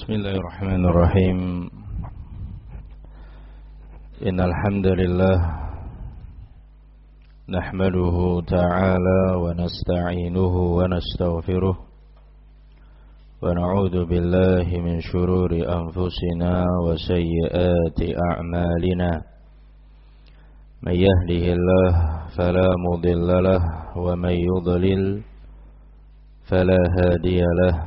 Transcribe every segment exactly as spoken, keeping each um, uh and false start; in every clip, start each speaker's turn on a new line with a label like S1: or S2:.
S1: Bismillahirrahmanirrahim. Innal hamdalillah nahmaduhu ta'ala wa nasta'inuhu wa nastaghfiruh wa na'udzu billahi min shururi anfusina wa sayyiati a'malina. May yahdihillahu fala mudilla lahu wa may yudlil fala hadiya lahu.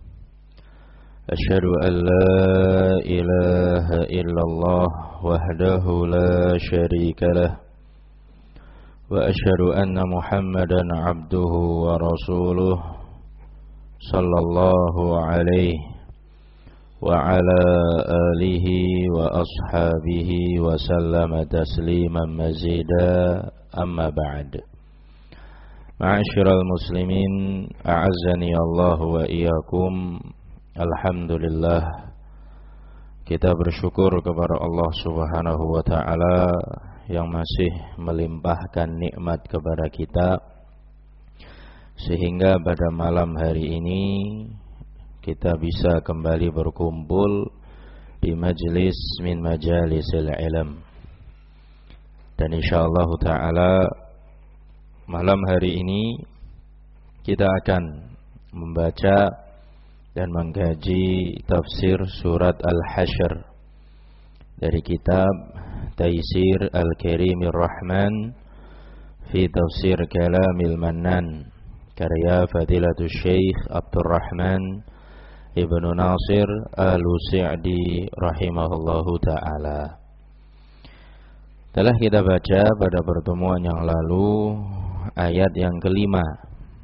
S1: أشهد أن لا إله إلا الله وحده لا شريك له وأشهد أن محمدا عبده ورسوله صلى الله عليه وعلى آله وأصحابه وسلم تسليما مزيدا أما بعد. معاشر المسلمين أعزني الله وإياكم. Alhamdulillah, kita bersyukur kepada Allah Subhanahu wa ta'ala yang masih melimpahkan nikmat kepada kita, sehingga pada malam hari ini kita bisa kembali berkumpul di majlis min majalisil ilm. Dan insyaallah ta'ala malam hari ini kita akan membaca dan mengkaji tafsir surat Al-Hasyr dari kitab Taysir Al-Karimir Rahman fi Tafsir Kalamil Mannan karya Fadilatul Syekh Abdurrahman Ibnu Nasir Al-Sa'di rahimahullahu ta'ala. Telah kita baca pada pertemuan yang lalu ayat yang kelima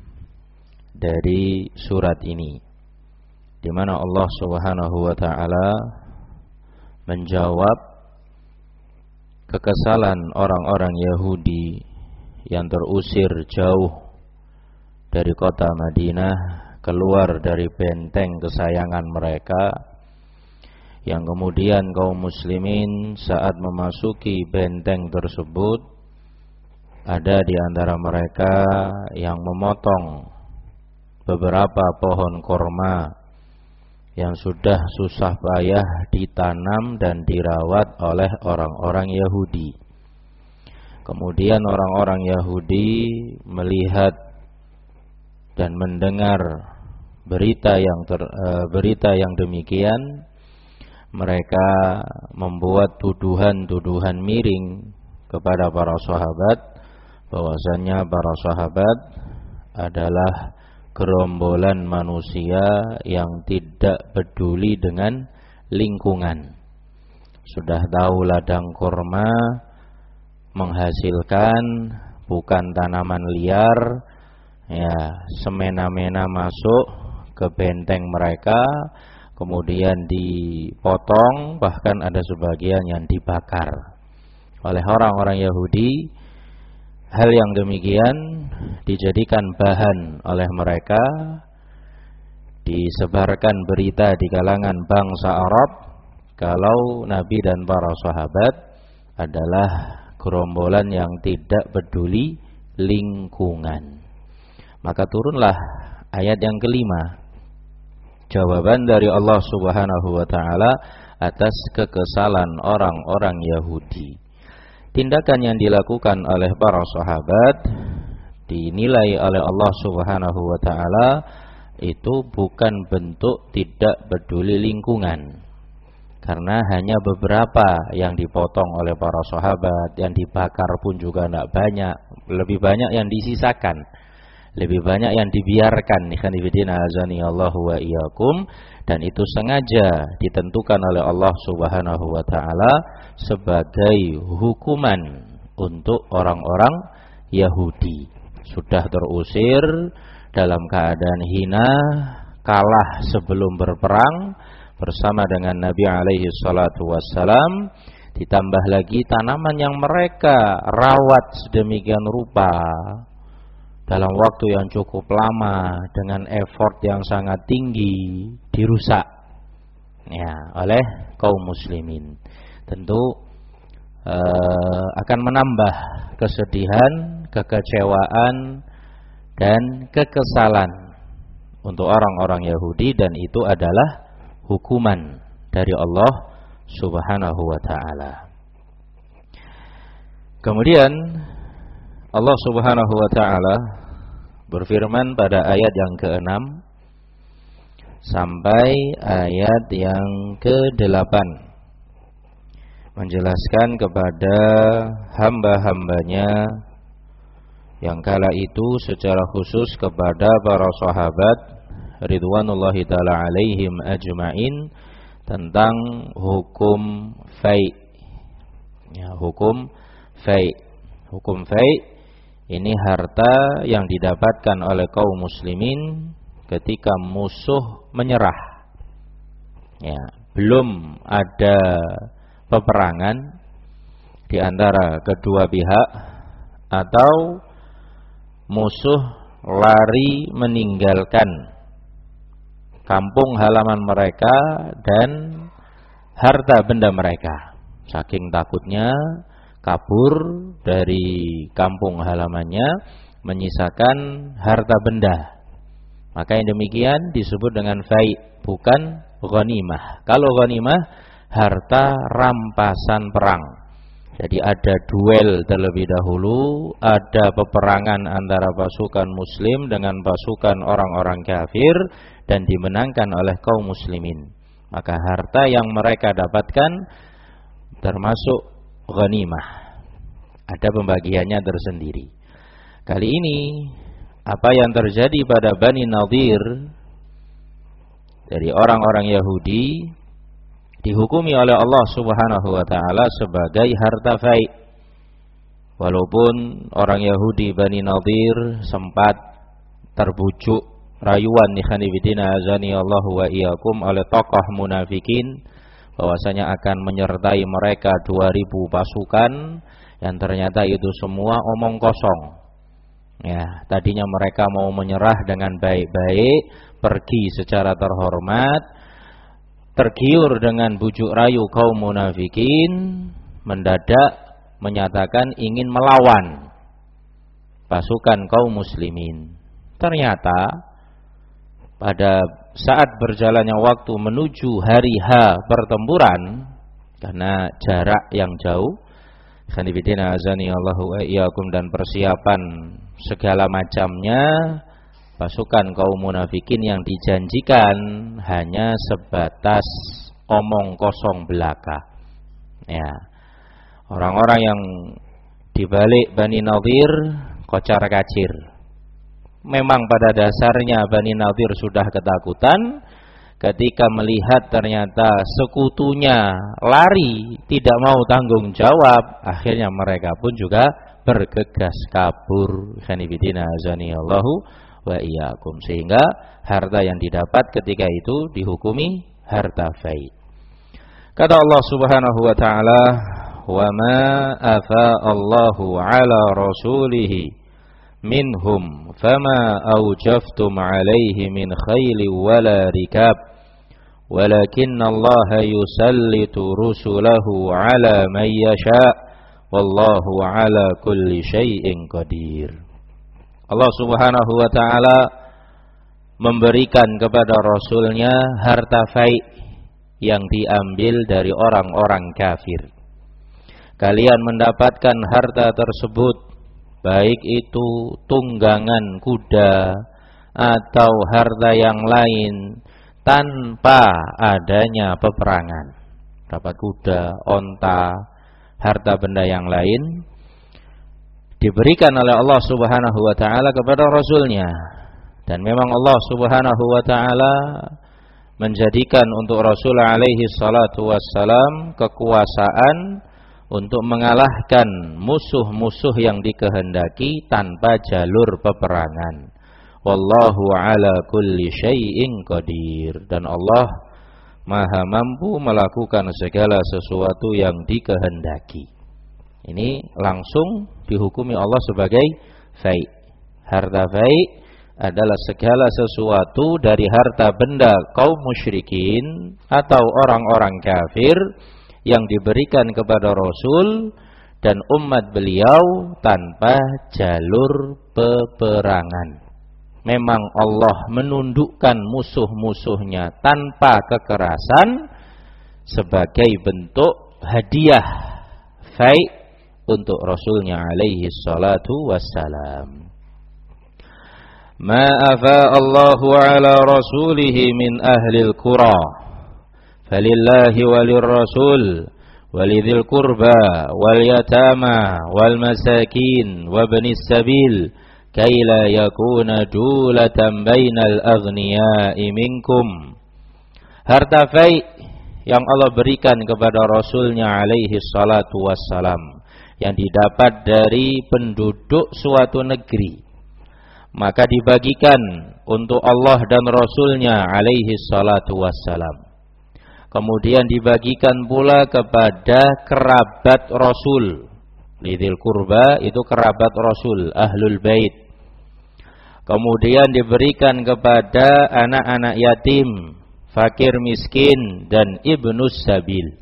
S1: dari surat ini, di mana Allah Subhanahu wa ta'ala menjawab kekesalan orang-orang Yahudi yang terusir jauh dari kota Madinah, keluar dari benteng kesayangan mereka, yang kemudian kaum muslimin saat memasuki benteng tersebut, ada di antara mereka yang memotong beberapa pohon korma yang sudah susah payah ditanam dan dirawat oleh orang-orang Yahudi. Kemudian orang-orang Yahudi melihat dan mendengar berita yang ter, e, berita yang demikian, mereka membuat tuduhan-tuduhan miring kepada para sahabat, bahwasanya para sahabat adalah gerombolan manusia yang tidak peduli dengan lingkungan. Sudah tahu ladang kurma menghasilkan bukan tanaman liar, ya semena-mena masuk ke benteng mereka, kemudian dipotong, bahkan ada sebagian yang dibakar oleh orang-orang Yahudi. Hal yang demikian dijadikan bahan oleh mereka, disebarkan berita di kalangan bangsa Arab kalau Nabi dan para sahabat adalah gerombolan yang tidak peduli lingkungan. Maka turunlah ayat yang kelima, jawaban dari Allah Subhanahu wa ta'ala atas kekesalan orang-orang Yahudi. Tindakan yang dilakukan oleh para sahabat dinilai oleh Allah Subhanahu wa ta'ala itu bukan bentuk tidak peduli lingkungan, karena hanya beberapa yang dipotong oleh para sahabat, yang dibakar pun juga tidak banyak, lebih banyak yang disisakan, lebih banyak yang dibiarkan. Ikhwan fillah azani Allahu wa iyyakum. Dan itu sengaja ditentukan oleh Allah Subhanahu wa ta'ala sebagai hukuman untuk orang-orang Yahudi. Sudah terusir dalam keadaan hina, kalah sebelum berperang bersama dengan Nabi alaihi salatu wassalam, ditambah lagi tanaman yang mereka rawat sedemikian rupa dalam waktu yang cukup lama dengan effort yang sangat tinggi, dirusak ya oleh kaum muslimin. Tentu uh, akan menambah kesedihan, kekecewaan dan kekesalan untuk orang-orang Yahudi, dan itu adalah hukuman dari Allah Subhanahu wa ta'ala. Kemudian Allah Subhanahu wa ta'ala berfirman pada ayat yang keenam sampai ayat yang kedelapan, menjelaskan kepada hamba-hambanya yang kala itu secara khusus kepada para sahabat ridwanullahi ta'ala alaihim ajma'in tentang hukum fai. Ya, hukum fai. Hukum fai ini harta yang didapatkan oleh kaum muslimin ketika musuh menyerah. Ya, belum ada peperangan di antara kedua pihak atau musuh lari meninggalkan kampung halaman mereka dan harta benda mereka. Saking takutnya kabur dari kampung halamannya menyisakan harta benda. Maka yang demikian disebut dengan fai, bukan ghanimah. Kalau ghanimah harta rampasan perang. Jadi ada duel terlebih dahulu, ada peperangan antara pasukan muslim dengan pasukan orang-orang kafir dan dimenangkan oleh kaum muslimin. Maka harta yang mereka dapatkan termasuk ghanimah. Ada pembagiannya tersendiri. Kali ini apa yang terjadi pada Bani Nadir dari orang-orang Yahudi dihukumi oleh Allah Subhanahu wa ta'ala sebagai harta fai. Walaupun orang Yahudi Bani Nadir sempat terbujuk rayuan nihanibidina azani Allahu wa iyyakum oleh tokoh munafikin bahwasanya akan menyertai mereka dua ribu pasukan, yang ternyata itu semua omong kosong. Ya, tadinya mereka mau menyerah dengan baik-baik, pergi secara terhormat, tergiur dengan bujuk rayu kaum munafikin, mendadak menyatakan ingin melawan pasukan kaum muslimin. Ternyata pada saat berjalannya waktu menuju hari H pertempuran, karena jarak yang jauh, khanifidina azani Allahu wa iyyakum, dan persiapan segala macamnya, pasukan kaum munafikin yang dijanjikan hanya sebatas omong kosong belaka. Ya, orang-orang yang dibalik Bani Nadir kocar kacir. Memang pada dasarnya Bani Nadir sudah ketakutan ketika melihat ternyata sekutunya lari, tidak mau tanggung jawab. Akhirnya mereka pun juga bergegas kabur. Khanifidina azani Allahu wa iyyakum, sehingga harta yang didapat ketika itu dihukumi harta fai. Kata Allah Subhanahu wa ta'ala, wa ma afa Allahu ala rasulihi minhum fama awjaftum alaihi min khayli wala rikab walakinna Allah yusallitu rusulahu ala man yasha wallahu ala kulli syai'in qadir. Allah Subhanahu wa ta'ala memberikan kepada Rasulnya harta fai yang diambil dari orang-orang kafir. Kalian mendapatkan harta tersebut, baik itu tunggangan kuda atau harta yang lain, tanpa adanya peperangan. Dapat kuda, onta, harta benda yang lain diberikan oleh Allah Subhanahu wa ta'ala kepada Rasulnya. Dan memang Allah Subhanahu wa ta'ala menjadikan untuk Rasul alaihi salatu wassalam kekuasaan untuk mengalahkan musuh-musuh yang dikehendaki tanpa jalur peperangan. Wallahu ala kulli syai'in qadir. Dan Allah maha mampu melakukan segala sesuatu yang dikehendaki. Ini langsung dihukumi Allah sebagai fai. Harta fai adalah segala sesuatu dari harta benda kaum musyrikin atau orang-orang kafir yang diberikan kepada Rasul dan umat beliau tanpa jalur peperangan. memang Allah menundukkan musuh-musuhnya tanpa kekerasan sebagai bentuk hadiah fai untuk Rasulnya alaihi salatu wassalam. Ma afa Allahu ala rasulihi min ahli al-qura falillahi walir rasul walidhil qurba wal yatama wal masakin wabnis sabil kay la yakuna dulatan bainal aghniya'i minkum. Harta fai yang Allah berikan kepada Rasulnya alaihi salatu wassalam yang didapat dari penduduk suatu negeri, maka dibagikan untuk Allah dan Rasulnya alaihi salatu wassalam. Kemudian dibagikan pula kepada kerabat Rasul. Lidil kurba itu kerabat Rasul, ahlul bait. Kemudian diberikan kepada anak-anak yatim, fakir miskin, dan ibnus sabil.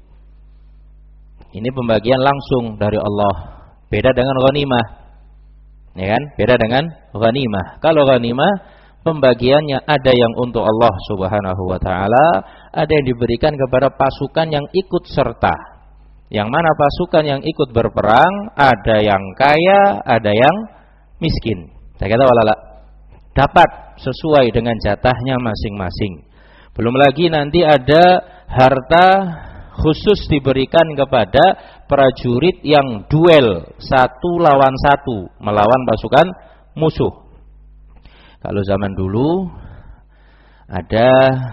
S1: Ini pembagian langsung dari Allah. Beda dengan ghanimah. Ya kan? Beda dengan ghanimah. Kalau ghanimah pembagiannya ada yang untuk Allah Subhanahu wa taala, ada yang diberikan kepada pasukan yang ikut serta. Yang mana pasukan yang ikut berperang ada yang kaya, ada yang miskin. Saya kata walala, dapat sesuai dengan jatahnya masing-masing. Belum lagi nanti ada harta khusus diberikan kepada prajurit yang duel satu lawan satu melawan pasukan musuh. Kalau zaman dulu ada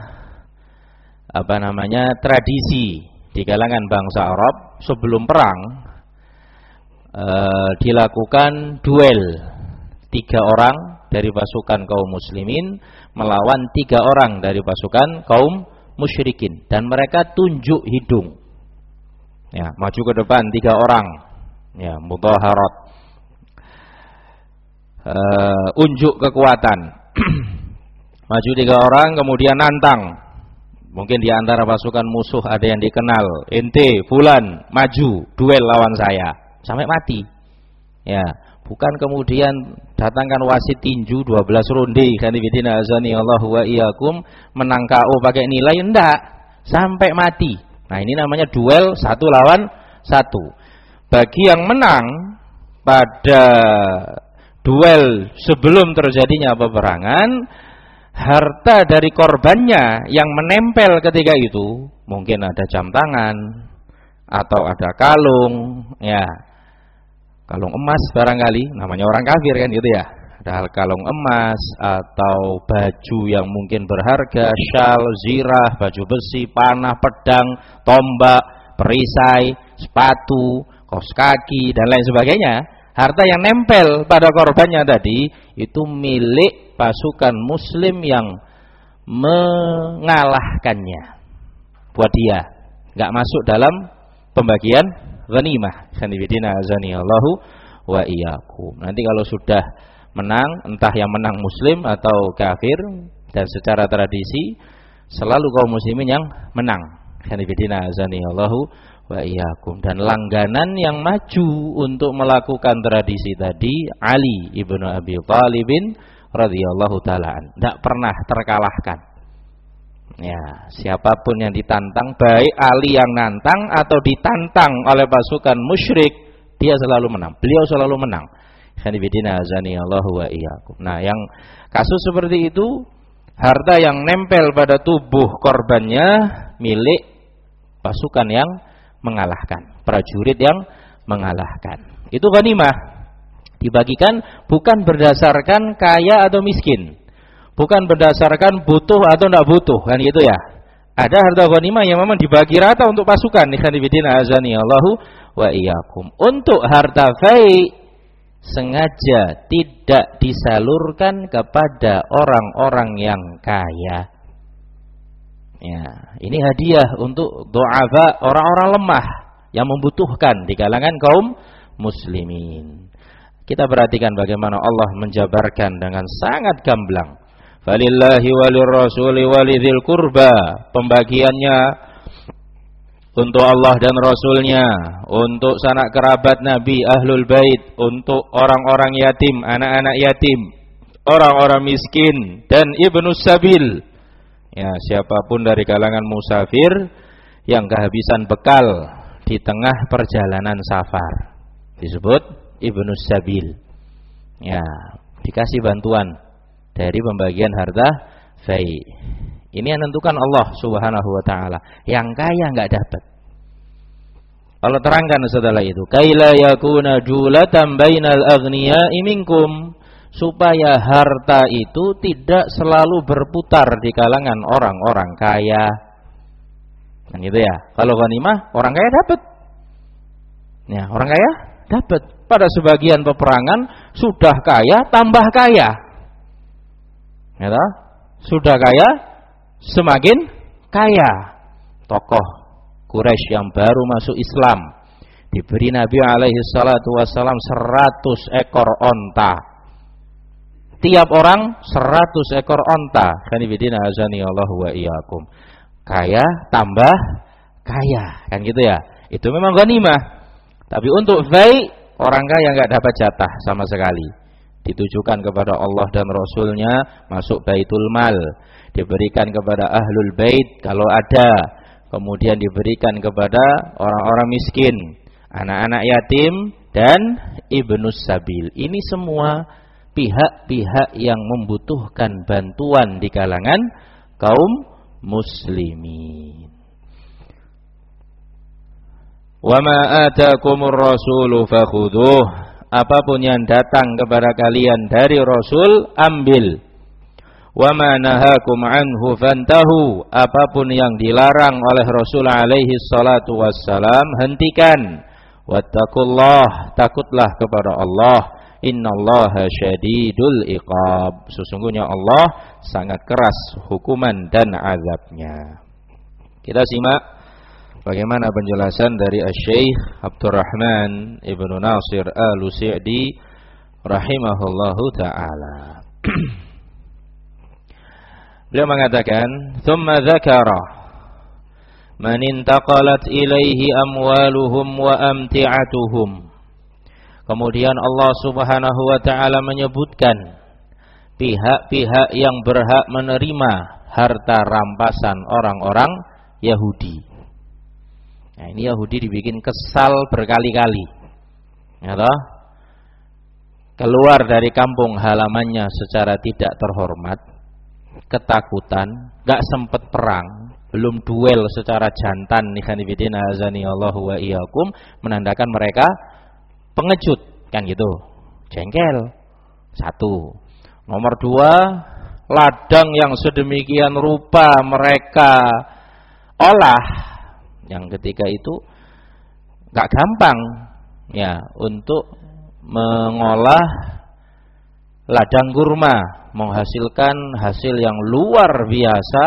S1: apa namanya tradisi di kalangan bangsa Arab sebelum perang e, dilakukan duel tiga orang dari pasukan kaum muslimin melawan tiga orang dari pasukan kaum musyrikin dan mereka tunjuk hidung, ya maju ke depan tiga orang, ya mudhaharat, e, unjuk kekuatan. Maju tiga orang kemudian nantang. Mungkin di antara pasukan musuh ada yang dikenal, ente fulan maju duel lawan saya sampai mati. Ya, bukan kemudian datangkan wasit tinju dua belas ronde kan bidina azani Allahu wa iyyakum menang K O pakai nilai, enggak, sampai mati. Nah, ini namanya duel satu lawan satu. Bagi yang menang pada duel sebelum terjadinya peperangan, harta dari korbannya yang menempel ketika itu, mungkin ada jam tangan atau ada kalung, ya kalung emas barangkali, namanya orang kafir kan gitu ya, ada kalung emas atau baju yang mungkin berharga, syal, zirah, baju besi, panah, pedang, tombak, perisai, sepatu, kaos kaki dan lain sebagainya. Harta yang nempel pada korbannya tadi itu milik pasukan muslim yang mengalahkannya. Buat dia, nggak masuk dalam pembagian ghanimah. Khanifidina azani Allahu wa iyyakum. Nanti kalau sudah menang, entah yang menang muslim atau kafir, dan secara tradisi selalu kaum muslimin yang menang. Khanifidina azani Allahu wa iyyakum. Dan langganan yang maju untuk melakukan tradisi tadi Ali ibnu Abi Thalib radhiyallahu taalaan, tidak pernah terkalahkan. Ya, siapapun yang ditantang, baik Ali yang nantang atau ditantang oleh pasukan musyrik, dia selalu menang. Beliau selalu menang. Khanifidina azani Allahu wa iyyakum. Nah, yang kasus seperti itu, harta yang nempel pada tubuh korbannya milik pasukan yang mengalahkan, prajurit yang mengalahkan. Itu ghanimah. Dibagikan bukan berdasarkan kaya atau miskin, bukan berdasarkan butuh atau tidak butuh, kan gitu ya. Ada harta ghanimah yang memang dibagi rata untuk pasukan. Ikhwanifidina azani Allahu wa iyyakum. Untuk harta fai sengaja tidak disalurkan kepada orang-orang yang kaya. Ya, ini hadiah untuk du'afa, orang-orang lemah yang membutuhkan di kalangan kaum muslimin. Kita perhatikan bagaimana Allah menjabarkan dengan sangat gamblang. Falillahi walir rasuli walidhil kurba. Pembagiannya untuk Allah dan Rasulnya, untuk sanak kerabat Nabi, ahlul bait, untuk orang-orang yatim, anak-anak yatim, orang-orang miskin dan ibnu sabil. Ya, siapapun dari kalangan musafir yang kehabisan bekal di tengah perjalanan safar disebut ibnu sabil. Ya, dikasih bantuan dari pembagian harta fai. Ini yang menentukan Allah Subhanahu wa taala. Yang kaya enggak dapat. Allah terangkan setelah itu, kaila yakuna julatan bainal aghniya'i minkum, supaya harta itu tidak selalu berputar di kalangan orang-orang kaya. Kan gitu ya. Kalau ghanimah orang kaya dapat. Ya, orang kaya dapat. Pada sebagian peperangan sudah kaya tambah kaya. Ya toh? Sudah kaya semakin kaya. Tokoh Quraisy yang baru masuk Islam diberi Nabi alaihi salatu wassalam seratus ekor onta. Tiap orang seratus ekor onta. Khanifidina azani Allah wa iyyakum. Kaya tambah kaya, kan gitu ya. Itu memang ghanimah. Tapi untuk fai, orang kaya enggak dapat jatah sama sekali. Ditujukan kepada Allah dan Rasulnya, masuk baitul mal, diberikan kepada ahlul bait kalau ada, kemudian diberikan kepada orang-orang miskin, anak-anak yatim dan ibnus sabil. Ini semua pihak-pihak yang membutuhkan bantuan di kalangan kaum muslimin. Wa ma atakumur rasulu fakhudhuh, apapun yang datang kepada kalian dari Rasul ambil. Wa ma nahakum anhu fantahu, apapun yang dilarang oleh Rasul alaihi salatu wassalam hentikan. Wattaqullah, takutlah kepada Allah. Innallaha syadidul iqab, sesungguhnya Allah sangat keras hukuman dan azabnya. Kita simak bagaimana penjelasan dari Asy-Syaikh Abdurrahman Ibnu Nasir Al-Sa'di rahimahullahu taala. Beliau mengatakan, "Tsumma dzakara man intaqalat ilaihi amwaluhum wa amti'atuhum." Kemudian Allah Subhanahu wa taala menyebutkan pihak-pihak yang berhak menerima harta rampasan orang-orang Yahudi. Nah, ini Yahudi dibikin kesal berkali-kali. Ya toh? Keluar dari kampung halamannya secara tidak terhormat, ketakutan, enggak sempat perang, belum duel secara jantan, nikhanifidina azani Allahu wa iyyakum, menandakan mereka pengecut, kan gitu. Jengkel. Satu. Nomor dua, ladang yang sedemikian rupa mereka olah, yang ketika itu gak gampang ya untuk mengolah ladang kurma, menghasilkan hasil yang luar biasa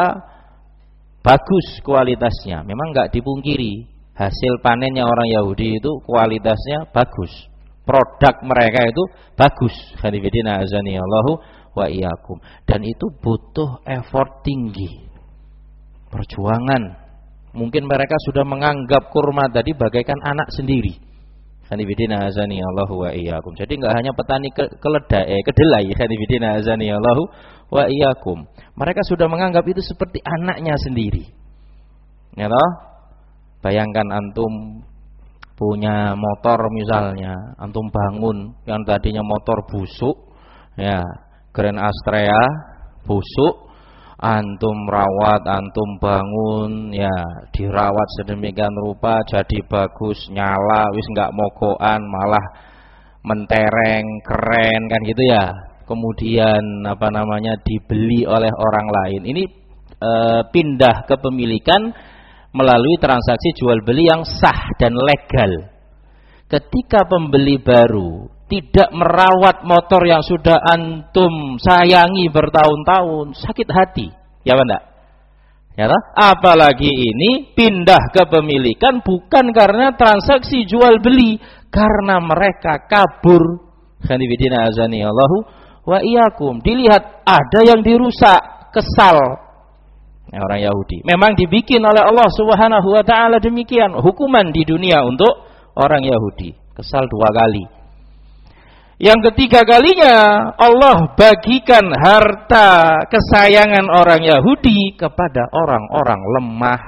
S1: bagus kualitasnya. Memang gak dipungkiri, hasil panennya orang Yahudi itu kualitasnya bagus. Produk mereka itu bagus. Khanifidina azani Allahu wa iyyakum. Dan itu butuh effort tinggi, perjuangan. Mungkin mereka sudah menganggap kurma tadi bagaikan anak sendiri. Khanifidina azani Allahu wa iyyakum. Jadi enggak hanya petani ke keledai, eh, kedelai. Khanifidina azani Allahu wa iyyakum. Mereka sudah menganggap itu seperti anaknya sendiri. Ya toh? Bayangkan antum punya motor misalnya, antum bangun yang tadinya motor busuk, ya, Grand Astrea busuk, antum rawat, antum bangun, ya, dirawat sedemikian rupa jadi bagus, nyala, wis enggak mogokan, malah mentereng, keren, kan gitu ya. Kemudian apa namanya dibeli oleh orang lain. Ini e, pindah kepemilikan melalui transaksi jual beli yang sah dan legal. Ketika pembeli baru tidak merawat motor yang sudah antum sayangi bertahun-tahun, sakit hati, ya enggak? Ya toh? Apalagi ini pindah kepemilikan bukan karena transaksi jual beli, karena mereka kabur. Khanifidina azani Allahu wa iyyakum. Dilihat ada yang dirusak, kesal. Ya, orang Yahudi memang dibikin oleh Allah Subhanahu wa taala demikian hukuman di dunia untuk orang Yahudi, kesal dua kali. Yang ketiga kalinya Allah bagikan harta kesayangan orang Yahudi kepada orang-orang lemah.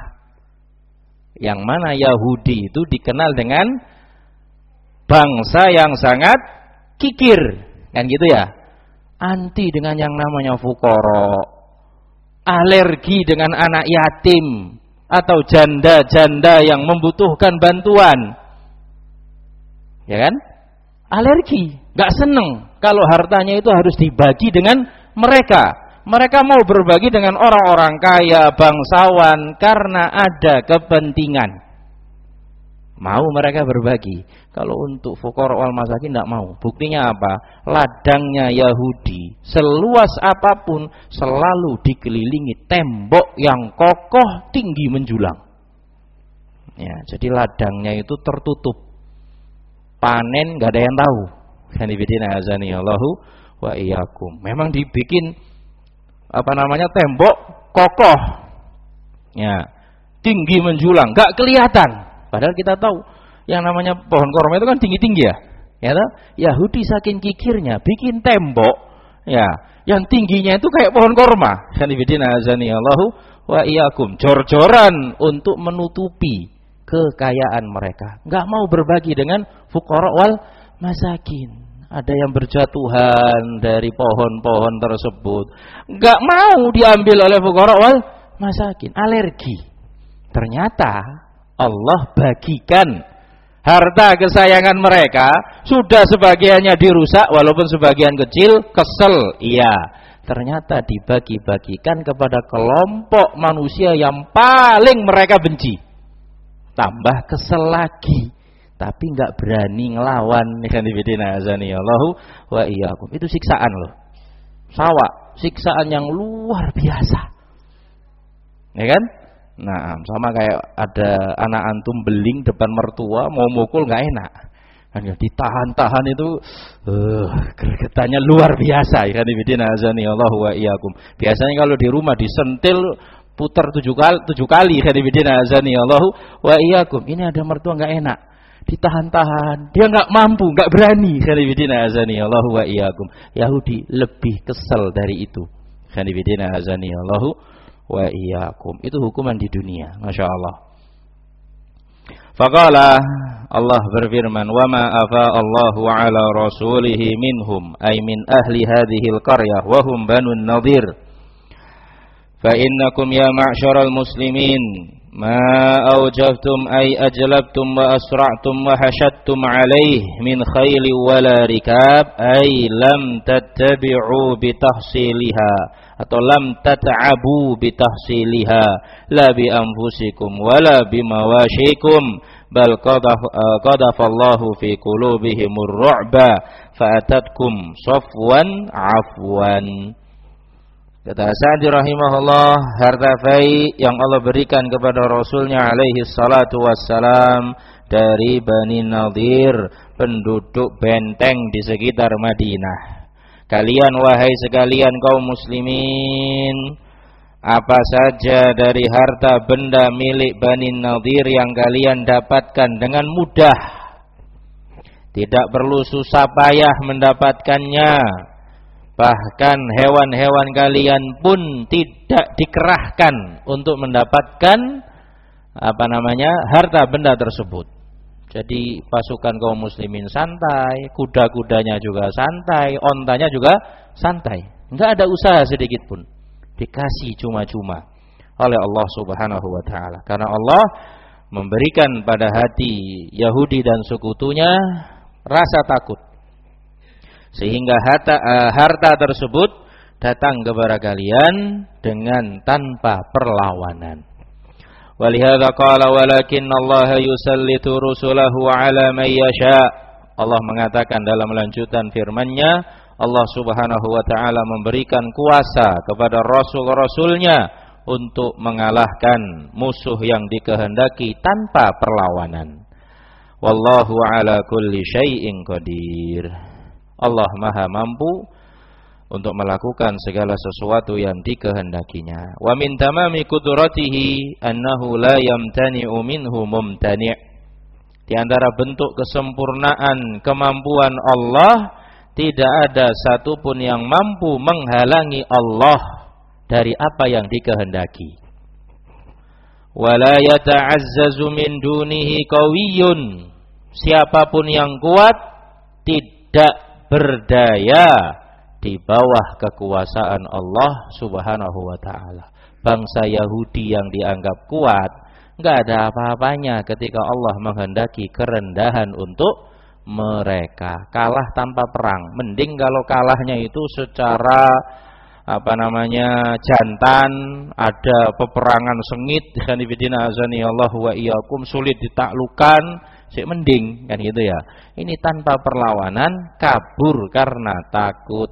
S1: Yang mana Yahudi itu dikenal dengan bangsa yang sangat kikir, kan gitu ya. Anti dengan yang namanya fuqara, alergi dengan anak yatim atau janda-janda yang membutuhkan bantuan. Ya kan? Alergi, gak seneng kalau hartanya itu harus dibagi dengan mereka. Mereka mau berbagi dengan orang-orang kaya, bangsawan, karena ada kepentingan. Mau mereka berbagi. Kalau untuk fuqara wal masakin tidak mau. Buktinya apa? Ladangnya Yahudi seluas apapun selalu dikelilingi tembok yang kokoh tinggi menjulang. Ya, jadi ladangnya itu tertutup. Panen gak ada yang tahu. Hanifidina azani Allahu wa iyyakum. Memang dibikin apa namanya tembok kokoh. Ya, tinggi menjulang, gak kelihatan. Padahal kita tahu yang namanya pohon korma itu kan tinggi-tinggi ya. Ya toh? Yahudi saking kikirnya bikin tembok ya, yang tingginya itu kayak pohon korma. Hanifidina azani Allahu wa iyyakum. Jor-joran untuk menutupi kekayaan mereka. Enggak mau berbagi dengan fuqara wal masakin. Ada yang berjatuhan dari pohon-pohon tersebut. Enggak mau diambil oleh fuqara wal masakin. Alergi. Ternyata Allah bagikan harta kesayangan mereka. Sudah sebagiannya dirusak, walaupun sebagian kecil kesel. Iya. Ternyata dibagi-bagikan kepada kelompok manusia yang paling mereka benci. Tambah kesel lagi. Tapi enggak berani ngelawan. Allahu wa iyyakum. Itu siksaan loh. Sawa, siksaan yang luar biasa. Ya kan? Nah, sama kayak ada anak antum beling depan mertua mau mukul enggak enak. Kan ya ditahan-tahan itu uh, gregetannya luar biasa. Ya kan? Allahu wa iyyakum. Biasanya kalau di rumah disentil putar tujuh kali, tujuh kali. Ya kan? Allahu wa iyyakum. Ini ada mertua enggak enak. Ditahan-tahan, dia nggak mampu, nggak berani. Khanifidina azani Allahu wa iyyakum. Yahudi lebih kesel dari itu. Khanifidina azani Allahu wa iyyakum. Itu hukuman di dunia, masya Allah. Faqala, Allah berfirman, wa ma afa Allahu ala rasulihi minhum, ay min ahli hadhil qaryah, wa hum banu Nadir. Fa innakum ya ma'syaral muslimin ما أوجفتم أي أجلبتم وأسرعتم وحشدتم عليه من خيل ولا ركاب أي لم تتبعوا بتحصيلها atau lam tat'abu bitahsiliha la bi anfusikum wala bimawashikum bal qadafallahu fi qulubihimur ru'ba fa'atatkum safwan afwan. Kata Sa'di rahimahullah, harta fai yang Allah berikan kepada Rasulnya alaihi salatu wassalam dari Bani Nadir, penduduk benteng di sekitar Madinah. Kalian wahai sekalian kaum muslimin, apa saja dari harta benda milik Bani Nadir yang kalian dapatkan dengan mudah, tidak perlu susah payah mendapatkannya. Bahkan hewan-hewan kalian pun tidak dikerahkan untuk mendapatkan apa namanya harta benda tersebut. Jadi pasukan kaum muslimin santai, kuda-kudanya juga santai, ontanya juga santai. Enggak ada usaha sedikit pun. Dikasih cuma-cuma oleh Allah Subhanahu wa taala. Karena Allah memberikan pada hati Yahudi dan sekutunya rasa takut. Sehingga harta, uh, harta tersebut datang kepada kalian dengan tanpa perlawanan. Walihada qala walakinna Allah yusallitu rusulahu ala man yasha. Allah mengatakan dalam lanjutan firman-Nya, Allah Subhanahu wa taala memberikan kuasa kepada rasul-rasulnya untuk mengalahkan musuh yang dikehendaki tanpa perlawanan. Wallahu ala kulli syai'in qadir. Allah Maha mampu untuk melakukan segala sesuatu yang dikehendakinya. Wa min tamami qudratihi annahu la yamtani'u minhu mumtani'. Di antara bentuk kesempurnaan kemampuan Allah, tidak ada satupun yang mampu menghalangi Allah dari apa yang dikehendaki. Wala yata'azzazu min dunihi qawiyyun. Siapapun yang kuat tidak berdaya di bawah kekuasaan Allah Subhanahu wa taala. Bangsa Yahudi yang dianggap kuat, enggak ada apa-apanya ketika Allah menghendaki kerendahan untuk mereka. Kalah tanpa perang. Mending kalau kalahnya itu secara apa namanya jantan, ada peperangan sengit, khanifidina azani Allah wa iyyakum, sulit ditaklukkan, sik mending kan gitu ya. Ini tanpa perlawanan, kabur karena takut.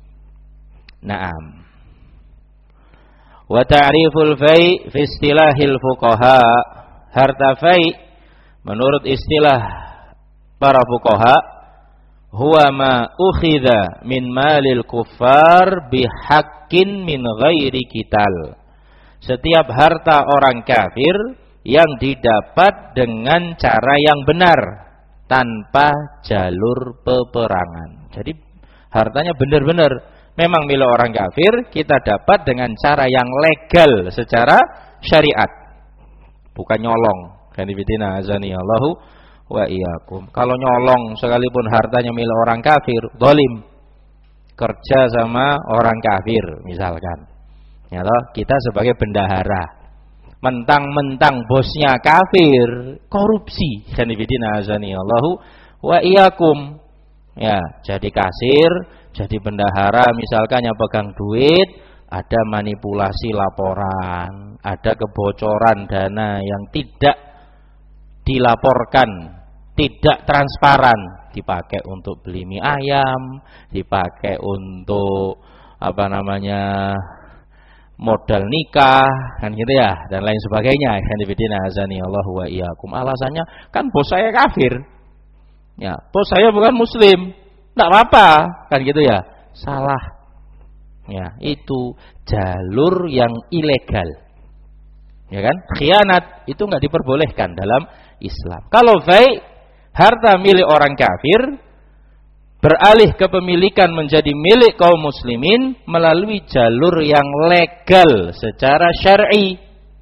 S1: Naam. Wa ta'riful fai' fi istilahil fuqaha. Harta fai' menurut istilah para fuqaha, huwa ma ukhidha min malil kuffar bihaqqin min ghairi qital. Setiap harta orang kafir yang didapat dengan cara yang benar tanpa jalur peperangan. Jadi hartanya benar-benar memang milik orang kafir, kita dapat dengan cara yang legal secara syariat. Bukan nyolong. Kanibidina azani Allahu wa iyyakum. Kalau nyolong sekalipun hartanya milik orang kafir, zalim. Kerja sama orang kafir misalkan. Ya toh, kita sebagai bendahara. Mentang-mentang bosnya kafir, korupsi. Kanibidina azani Allahu wa iyyakum. Ya, jadi kasir, jadi bendahara misalkan yang pegang duit, ada manipulasi laporan, ada kebocoran dana yang tidak dilaporkan, tidak transparan, dipakai untuk beli mie ayam, dipakai untuk apa namanya modal nikah, kan gitu ya, dan lain sebagainya. Kanibidina azani Allah wa iyyakum. Alasannya kan bos saya kafir, ya bos saya bukan muslim, tidak apa-apa, kan gitu ya. Salah, ya itu jalur yang ilegal, ya kan. Khianat itu nggak diperbolehkan dalam Islam. Kalau fai' harta milik orang kafir beralih kepemilikan menjadi milik kaum muslimin melalui jalur yang legal secara syar'i.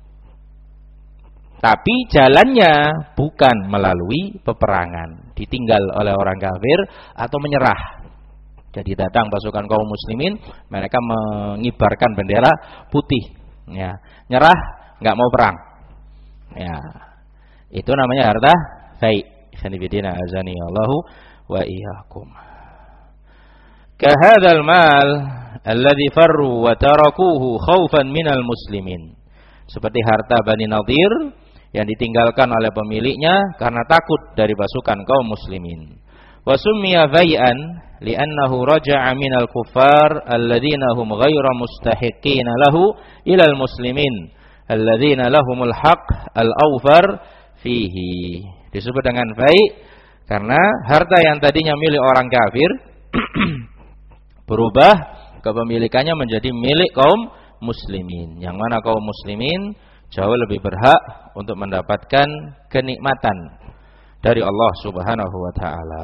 S1: Tapi jalannya bukan melalui peperangan, ditinggal oleh orang kafir atau menyerah. Jadi datang pasukan kaum muslimin, mereka mengibarkan bendera putih, ya, nyerah, nggak mau perang, ya. Itu namanya harta fai'. Khanifidina azani Allahu wa iyyakum. Kahadzal mal alladhi farru wa tarakuhu khaufan minal muslimin. Seperti harta Bani Nadir yang ditinggalkan oleh pemiliknya karena takut dari pasukan kaum muslimin. Wa summiya fai'an li'annahu raja'a minal kuffar alladhina hum ghairu mustahiqin lahu ilal muslimin alladhina lahumul haqq al-awfar fihi. Disebut dengan fai' karena harta yang tadinya milik orang kafir berubah kepemilikannya menjadi milik kaum muslimin, yang mana kaum muslimin jauh lebih berhak untuk mendapatkan kenikmatan dari Allah Subhanahu wa taala.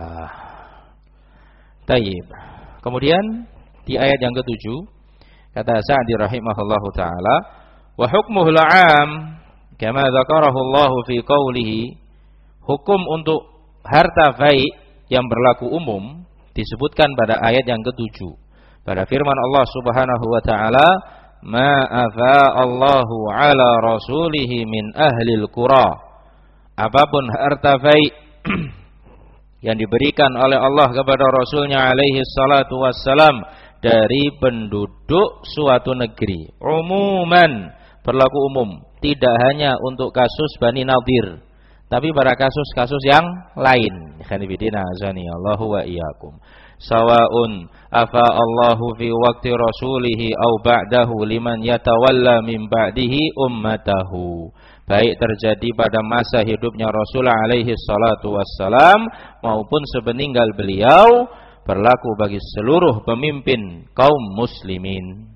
S1: Tayyib. Kemudian di ayat yang ketujuh kata Sa'di rahimahullahu taala, wa hukmuhul 'am kama dzakarahu Allah fi qoulihi. Hukum untuk harta fai' yang berlaku umum disebutkan pada ayat yang ketujuh. Pada firman Allah Subhanahu wa taala, "Ma afa Allahu 'ala rasulihi min ahlil qura." Apapun harta fai' yang diberikan oleh Allah kepada Rasulnya alaihi salatu wassalam dari penduduk suatu negeri, umuman, berlaku umum, tidak hanya untuk kasus Bani Nadir, tapi pada kasus-kasus yang lain. Khanifidina azani Allahu wa iyyakum. Sawa'un afa Allahu fi waqti rasulihi au ba'dahu liman yatawalla min ba'dihi ummatahu. Baik terjadi pada masa hidupnya Rasul alaihi salatu wassalam maupun sepeninggal beliau, berlaku bagi seluruh pemimpin kaum muslimin.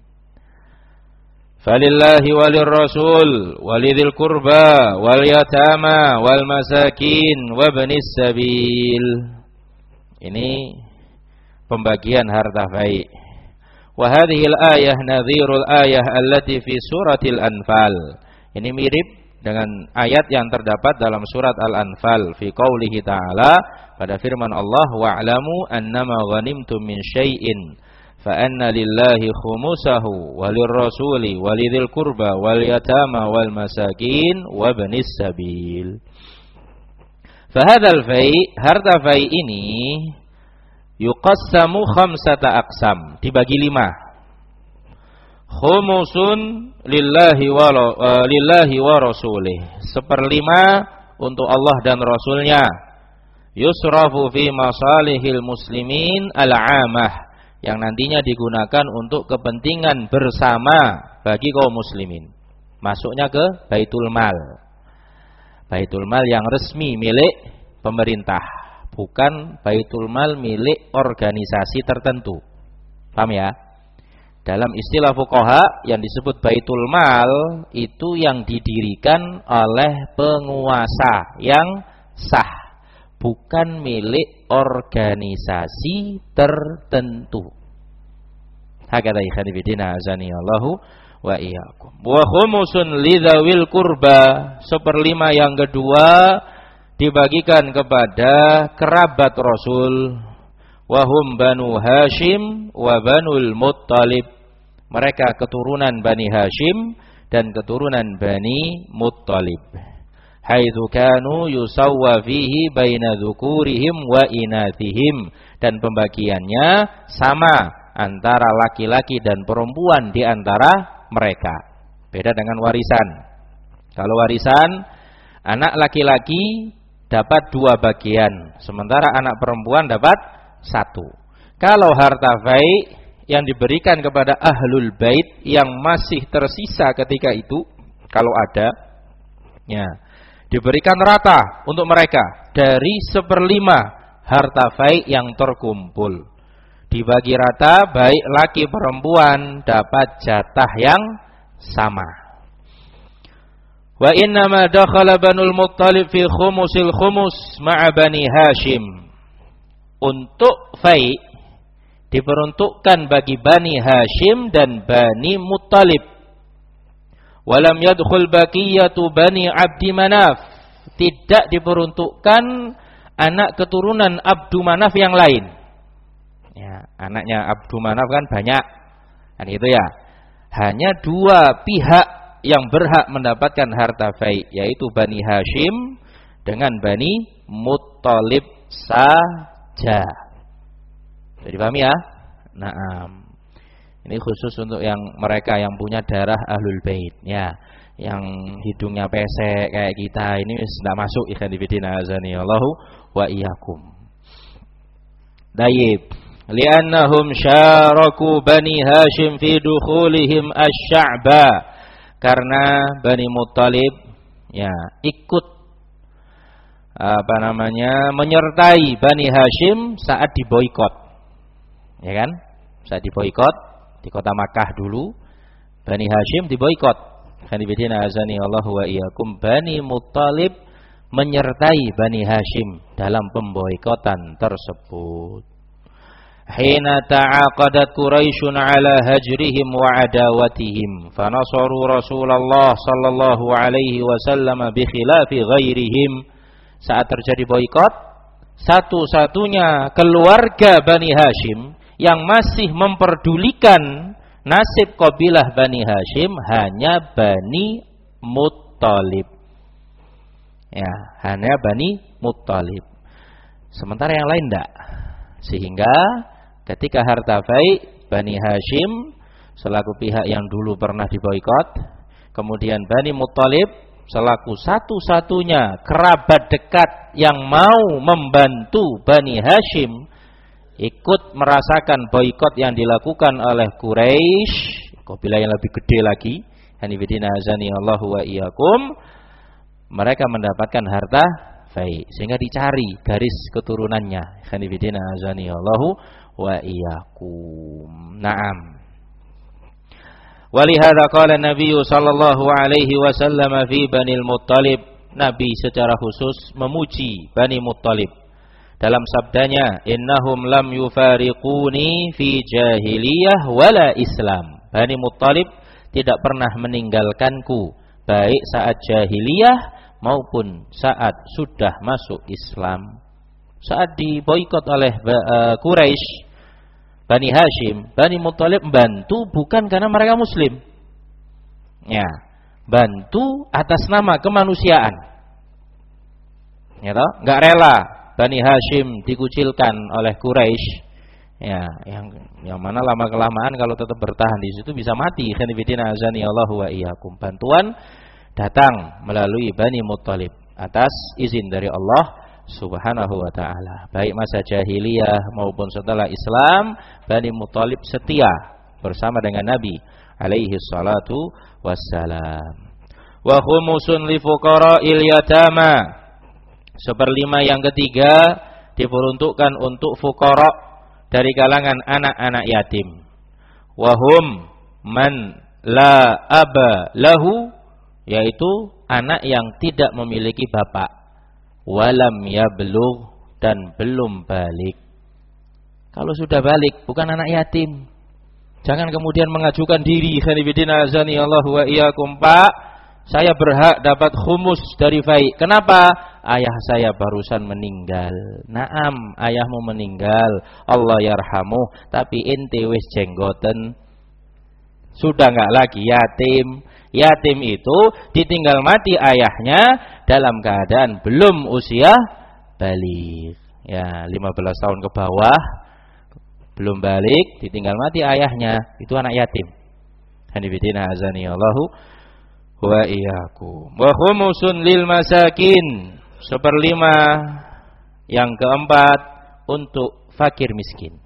S1: Falillahi walir rasul walidil qurba wal yatama wal masakin wabnis sabil. Ini pembagian harta fai'. Wa hadhihi al-ayah nadhirul ayah allati fi suratil Anfal. Ini mirip dengan ayat yang terdapat dalam surat Al-Anfal fi qaulihi ta'ala, pada firman Allah, wa'lamu annama ghanimtum min syai'in fa anna lillahi khumusahu walirrasuli walidhil qurba wal yatama wal masakin wa banis sabil. Fa hadzal fai', harta fai' ini yuqassamu khamsata aqsam, dibagi lima. Khumusun lillahi wa uh, lillahi wa rasulih, seperlima untuk Allah dan Rasulnya. Yusrafu fi masalihil muslimin al-amah, yang nantinya digunakan untuk kepentingan bersama bagi kaum muslimin. Masuknya ke Baitul Mal. Baitul Mal yang resmi milik pemerintah, bukan Baitul Mal milik organisasi tertentu. Paham ya? Dalam istilah fuqaha yang disebut Baitul Mal itu yang didirikan oleh penguasa yang sah, bukan milik organisasi tertentu. Hakadha ikhwani fillah azani Allahu wa iyyakum. Wa khumusun lidzawil qurba, seperlima yang kedua dibagikan kepada kerabat Rasul. Wahum Banu Hashim wa Banul Muttalib, mereka keturunan Bani Hashim dan keturunan Bani Muttalib. Haitsu kanu yusawwa fihi baina dzukurihim wa inathihim, dan pembagiannya sama antara laki-laki dan perempuan di antara mereka. Beda dengan warisan. Kalau warisan, anak laki-laki dapat dua bagian, sementara anak perempuan dapat satu. Kalau harta fai' yang diberikan kepada ahlul bait yang masih tersisa ketika itu, kalau ada, ya, diberikan rata untuk mereka dari seperlima harta fai' yang terkumpul. Dibagi rata, baik laki perempuan dapat jatah yang sama. Wa innama dakhala Banul Muttalib fi khumusil khumus ma'a Bani Hashim. Untuk fai' diperuntukkan bagi Bani Hashim dan Bani Muttalib. Walam yadkhul baqiyatu Bani Abdi Manaf, tidak diperuntukkan anak keturunan Abdu Manaf yang lain. Ya, anaknya Abdu Manaf kan banyak, kan itu ya. Hanya dua pihak yang berhak mendapatkan harta fai', yaitu Bani Hashim dengan Bani Muttalib saja. Jadi paham ya? Naam. Ini khusus untuk yang mereka yang punya darah ahlul bait, ya. Yang hidungnya pesek kayak kita ini sudah masuk ikhwan fillah azani Allahu wa iyyakum. Dayib. Li'annahum syaraku Bani Hashim fi dukhulihim asy-sya'ba. Karena Bani Muttalib ya ikut apa namanya menyertai Bani Hashim saat diboikot, ya kan? Saat diboikot di kota Makkah dulu, Bani Hashim diboikot. Khanifidina azani Allahu wa iyyakum. Bani Muttalib menyertai Bani Hashim dalam pemboikotan tersebut. Hina ta'aqadat Quraisyun ala hajrihim wa adawatihim, fanasaru Rasulullah sallallahu alaihi wasallam bi khilafi ghairihim. Saat terjadi boikot, satu-satunya keluarga Bani Hashim yang masih memperdulikan nasib kabilah Bani Hashim hanya Bani Muttalib. Ya, hanya Bani Muttalib. Sementara yang lain tidak. Sehingga ketika harta fai' Bani Hashim selaku pihak yang dulu pernah diboikot, kemudian Bani Muttalib selaku satu-satunya kerabat dekat yang mau membantu Bani Hashim ikut merasakan boikot yang dilakukan oleh Quraisy, kabilah yang lebih gede lagi. Hanifidina azani Allahu wa iyyakum. Mereka mendapatkan harta fai', sehingga dicari garis keturunannya. Hanifidina azani Allahu wa iyyakum. Naam. Walihada qala Nabi sallallahu alaihi wasallam fi Bani Muttalib. Nabi secara khusus memuji Bani Muttalib dalam sabdanya, innahum lam yufariquni fi jahiliyah wala Islam. Bani Muttalib tidak pernah meninggalkanku baik saat jahiliyah maupun saat sudah masuk Islam. Saat diboikot oleh uh, Quraisy, Bani Hashim, Bani Muttalib bantu bukan karena mereka muslim. Ya, bantu atas nama kemanusiaan. Ya toh, enggak rela Bani Hashim dikucilkan oleh Quraisy. Ya, yang yang mana lama kelamaan kalau tetap bertahan di situ bisa mati. Khanifidina azani Allahu wa iyyakum. Bantuan datang melalui Bani Muttalib atas izin dari Allah Subhanahu wa ta'ala. Baik masa jahiliyah maupun setelah Islam, Bani Muttalib setia bersama dengan Nabi alaihi salatu wassalam. Wa khumusun li fuqara'il yatama. Seperlima yang ketiga diperuntukkan untuk fuqara dari kalangan anak-anak yatim. Wa hum man la aba lahu, yaitu anak yang tidak memiliki bapak. Walam yablugh, dan belum balik. Kalau sudah balik bukan anak yatim, jangan kemudian mengajukan diri. Khanifidina azani Allahu wa iyyakum, Pak, saya berhak dapat khumus dari fai. Kenapa? Ayah saya barusan meninggal. Naam, ayahmu meninggal, Allah yarhamuh, tapi ente wis jenggoten, sudah enggak lagi yatim. Yatim itu ditinggal mati ayahnya dalam keadaan belum usia baligh. Ya, lima belas tahun ke bawah belum balik, ditinggal mati ayahnya, itu anak yatim. Hanifidina azani Allahu wa iyyakum. Wa khumusun lil masakin. Seperlima yang keempat untuk fakir miskin.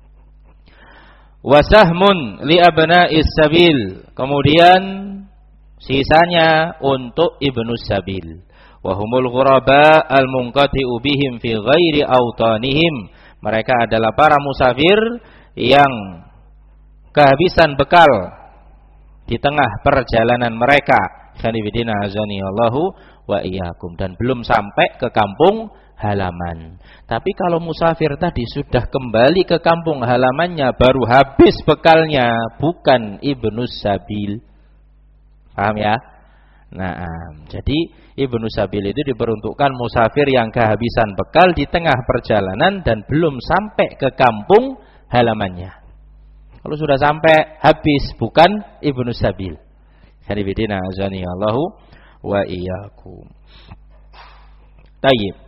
S1: Wa sahmun li abna'is sabil. Kemudian sisanya untuk ibnus sabil. Wa humul ghuraba al munqati'u bihim fi ghairi awtanihim. Mereka adalah para musafir yang kehabisan bekal di tengah perjalanan mereka. Khanifidina azani Allahu wa iyyakum, dan belum sampai ke kampung halaman. Tapi kalau musafir tadi sudah kembali ke kampung halamannya, baru habis bekalnya, bukan ibnus sabil. Paham ya? Nah, jadi ibnu sabil itu diperuntukkan musafir yang kehabisan bekal di tengah perjalanan dan belum sampai ke kampung halamannya. Kalau sudah sampai habis, bukan ibnu sabil. Hanifidina azani Allahu wa iyyakum. Tayyib.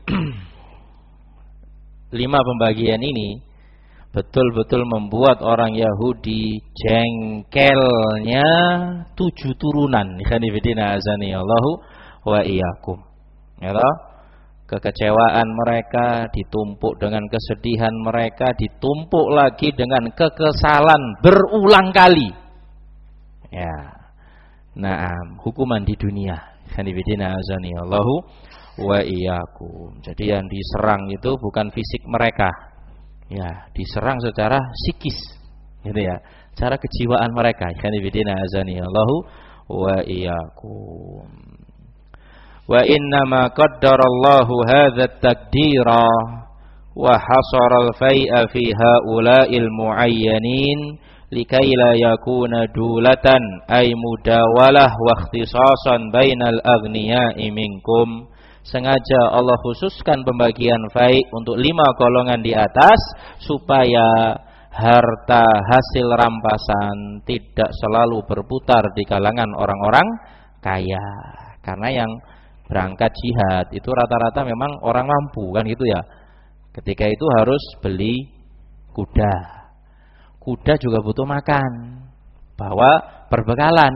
S1: Lima pembagian ini betul-betul membuat orang Yahudi jengkelnya tujuh turunan. Hanifidina azani Allahu wa iyyakum. Ya toh? Kekecewaan mereka ditumpuk dengan kesedihan mereka, ditumpuk lagi dengan kekesalan berulang kali. Ya. Naam, hukuman di dunia. Hanifidina azani Allahu wa iyyakum. Jadi yang diserang itu bukan fisik mereka. Ya, diserang secara psikis. Gitu ya. Cara kejiwaan mereka. Hanifidina azani Allahu wa iyyakum. Wa inna ma qaddarallahu hadza at-taqdira wa hasara al-fai'a fi haula'il mu'ayyanin likai la yakuna dulatan ay mudawalah wa ikhtisasan bainal aghniya'i minkum. Sengaja Allah khususkan pembagian fai untuk lima golongan di atas supaya harta hasil rampasan tidak selalu berputar di kalangan orang-orang kaya. Karena yang berangkat jihad itu rata-rata memang orang mampu, kan gitu ya. Ketika itu harus beli kuda. Kuda juga butuh makan, bawa perbekalan.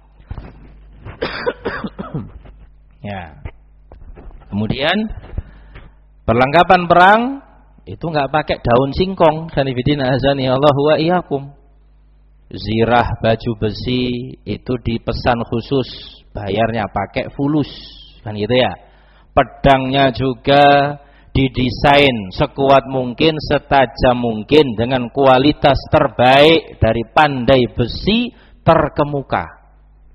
S1: Ya. Kemudian perlengkapan perang itu nggak pakai daun singkong. Hanifidina azani Allahu wa iyyakum. Zirah baju besi itu dipesan khusus, bayarnya pakai fulus, kan gitu ya. Pedangnya juga didesain sekuat mungkin, setajam mungkin, dengan kualitas terbaik dari pandai besi terkemuka.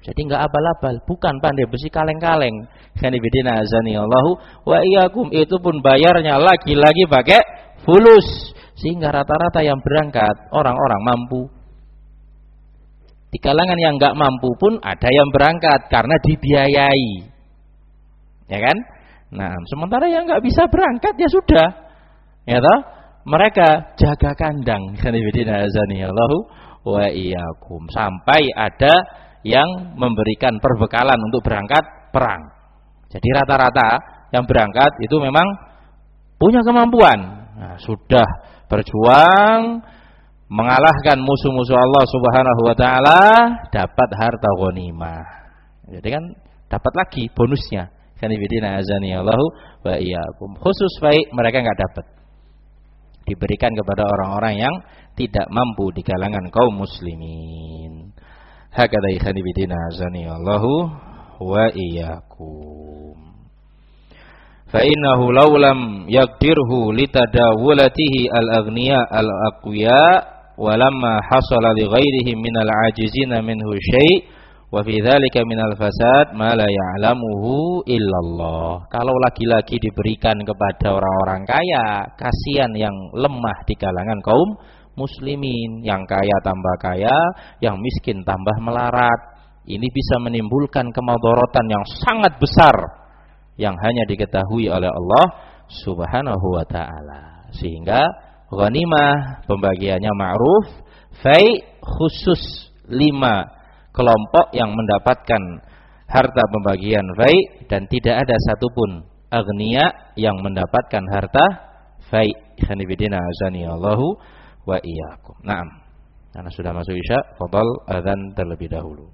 S1: Jadi enggak abal-abal, bukan pandai besi kaleng-kaleng. Khanifidina azani Allahu wa iyyakum, itu pun bayarnya lagi-lagi pakai fulus. Sehingga rata-rata yang berangkat orang-orang mampu. Di kalangan yang enggak mampu pun ada yang berangkat karena dibiayai. Ya kan? Nah, sementara yang enggak bisa berangkat ya sudah. Ya toh? Mereka jaga kandang. Khanifidina azani Allahu wa iyyakum, sampai ada yang memberikan perbekalan untuk berangkat perang. Jadi rata-rata yang berangkat itu memang punya kemampuan. Nah, sudah berjuang mengalahkan musuh-musuh Allah Subhanahu wa taala, dapat harta ghanimah. Jadi kan dapat lagi bonusnya. Kanibidina azani Allahu wa iyyakum. Khusus baik mereka enggak dapat. Diberikan kepada orang-orang yang tidak mampu di kalangan kaum muslimin. Hakadha kanibidina azani Allahu wa iyyakum. Fa innahu law lam yaqdirhu litadawulatihi al-aghniya al-aqwiya wa lamma hasala li ghairihim min al-ajizina minhu syai' wa fi dzalika min al-fasad ma la ya'lamuhu illallah. Kalau lagi-lagi diberikan kepada orang-orang kaya, kasihan yang lemah di kalangan kaum muslimin. Yang kaya tambah kaya, yang miskin tambah melarat. Ini bisa menimbulkan kemadharatan yang sangat besar yang hanya diketahui oleh Allah Subhanahu wa taala. Sehingga ghanimah pembagiannya ma'ruf, fai khusus lima kelompok yang mendapatkan harta pembagian fai, dan tidak ada satupun agniya yang mendapatkan harta fai. Khanifidina azani Allahu wa iyyakum. Naam. Karena sudah masuk Isya, fadhal adzan terlebih dahulu.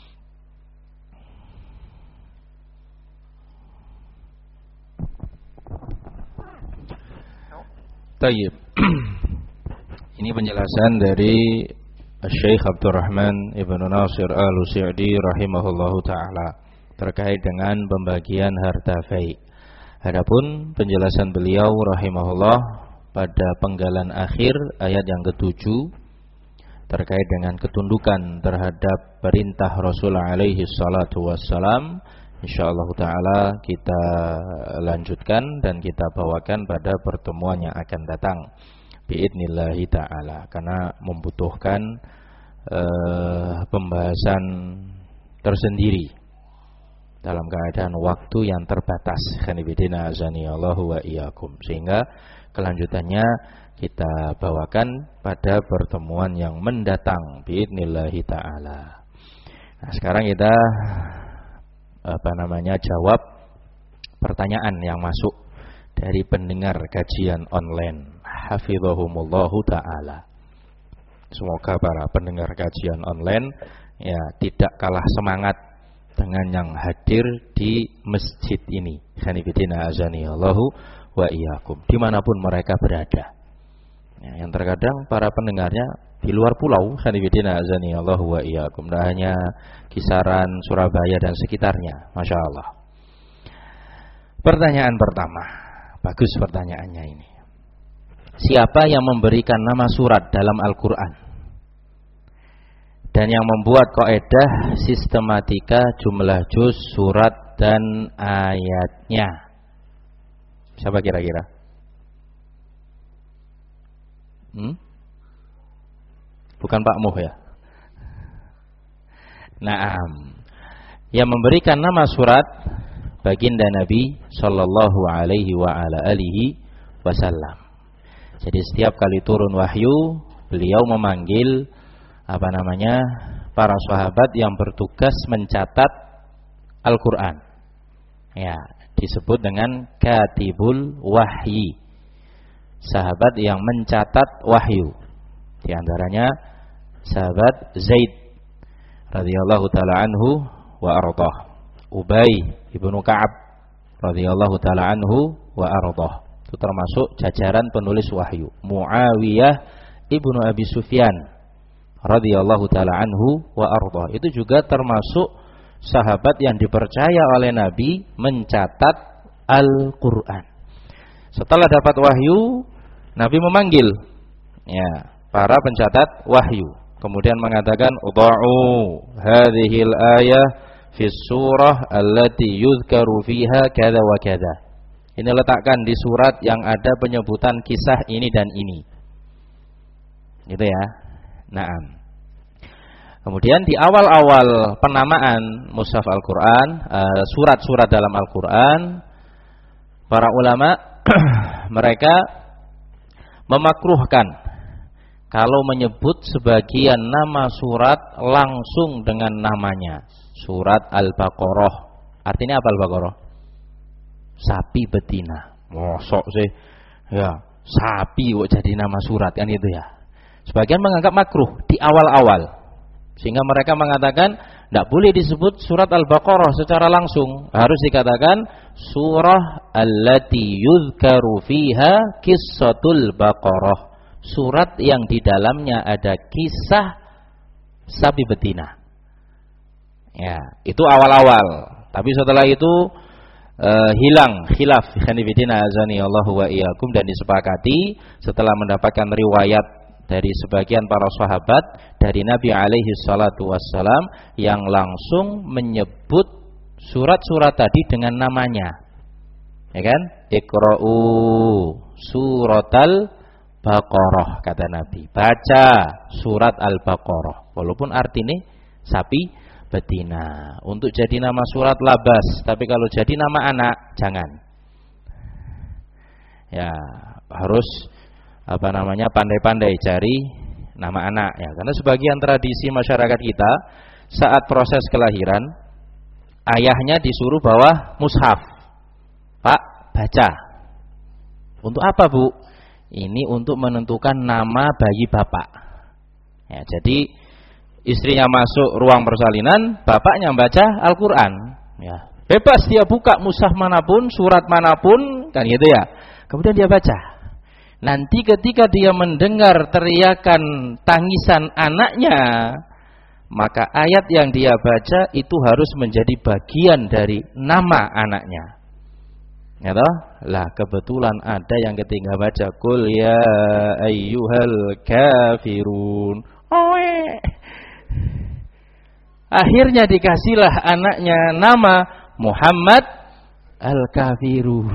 S1: Tayyib. Ini penjelasan dari Syekh Abdurrahman Ibnu Nasir Al-Sa'di rahimahullahu taala terkait dengan pembagian harta fai. Adapun penjelasan beliau rahimahullah pada penggalan akhir ayat yang ketujuh terkait dengan ketundukan terhadap perintah Rasul alaihi salatu wassalam, insyaallah taala kita lanjutkan dan kita bawakan pada pertemuan yang akan datang biidnillahi ta'ala, karena membutuhkan uh, pembahasan tersendiri dalam keadaan waktu yang terbatas. Khanibidina azani Allahu wa iyyakum. Sehingga kelanjutannya kita bawakan pada pertemuan yang mendatang biidnillahi ta'ala. Nah, sekarang kita apa namanya jawab pertanyaan yang masuk dari pendengar kajian online. Hafizahumullahu ta'ala. Semoga para pendengar kajian online ya tidak kalah semangat dengan yang hadir di masjid ini. Khanifidina azani Allahu wa iyyakum, dimanapun mereka berada. Ya, yang terkadang para pendengarnya di luar pulau. Khanifidina azani Allahu wa iyyakum, tidak hanya kisaran Surabaya dan sekitarnya. Masya Allah. Pertanyaan pertama, bagus pertanyaannya ini. Siapa yang memberikan nama surat dalam Al-Quran dan yang membuat kaidah sistematika jumlah juz, surat dan ayatnya? Siapa kira-kira? Hmm? Bukan Pak Muh ya? Naam. Yang memberikan nama surat baginda Nabi sallallahu alaihi wa ala alihi wasallam. Jadi setiap kali turun wahyu, beliau memanggil apa namanya para sahabat yang bertugas mencatat Al-Quran. Ya, disebut dengan katibul wahyi. Sahabat yang mencatat wahyu. Di antaranya sahabat Zaid radhiyallahu taala anhu wa ardhah, Ubay ibnu Ka'ab radhiyallahu taala anhu wa ardhah. Itu termasuk jajaran penulis wahyu. Muawiyah ibnu Abi Sufyan radhiyallahu taala anhu wa ardhah. Itu juga termasuk sahabat yang dipercaya oleh Nabi mencatat Al-Quran. Setelah dapat wahyu, Nabi memanggil ya para pencatat wahyu. kemudian mengatakan udha'u hadhil ayah fi surah allati yuzkaru fiha kadza wa kadza. Ini letakkan di surat yang ada penyebutan kisah ini dan ini. Gitu ya. Naam. Kemudian di awal-awal penamaan mushaf Al-Qur'an, uh, surat-surat dalam Al-Qur'an, para ulama mereka memakruhkan kalau menyebut sebagian nama surat langsung dengan namanya. Surat Al-Baqarah. Artinya apa Al-Baqarah? Sapi betina. Mosok sih. Ya, sapi kok jadi nama surat kan itu ya. Sebagian menganggap makruh di awal-awal. Sehingga mereka mengatakan tidak boleh disebut surat Al-Baqarah secara langsung. Harus dikatakan surah allati yuzkaru fiha qissatul Baqarah. Surat yang di dalamnya ada kisah sapi betina. Ya, itu awal-awal. Tapi setelah itu uh, hilang khilaf khanifidina azani Allahu wa iyyakum dan disepakati setelah mendapatkan riwayat dari sebagian para sahabat dari Nabi alaihi salatu wassalam yang langsung menyebut surat-surat tadi dengan namanya. Ya kan? Iqra'u suratal Baqarah kata Nabi. Baca surat Al-Baqarah. Walaupun artinya sapi betina. Untuk jadi nama surat labas, tapi kalau jadi nama anak jangan. Ya, harus apa namanya pandai-pandai cari nama anak ya, karena sebagian tradisi masyarakat kita saat proses kelahiran ayahnya disuruh bawa mushaf. Pak, baca. Untuk apa, Bu? Ini untuk menentukan nama bayi bapak. Ya, jadi istrinya masuk ruang persalinan, bapaknya membaca Al-Qur'an. Ya, bebas dia buka mushaf manapun, surat manapun, kan gitu ya. Kemudian dia baca. Nanti ketika dia mendengar teriakan tangisan anaknya, maka ayat yang dia baca itu harus menjadi bagian dari nama anaknya. Ya toh? Lah kebetulan ada yang ketika baca qul ya ayyuhal kafirun. Oe. Akhirnya dikasihlah anaknya nama Muhammad Al-Kafirun.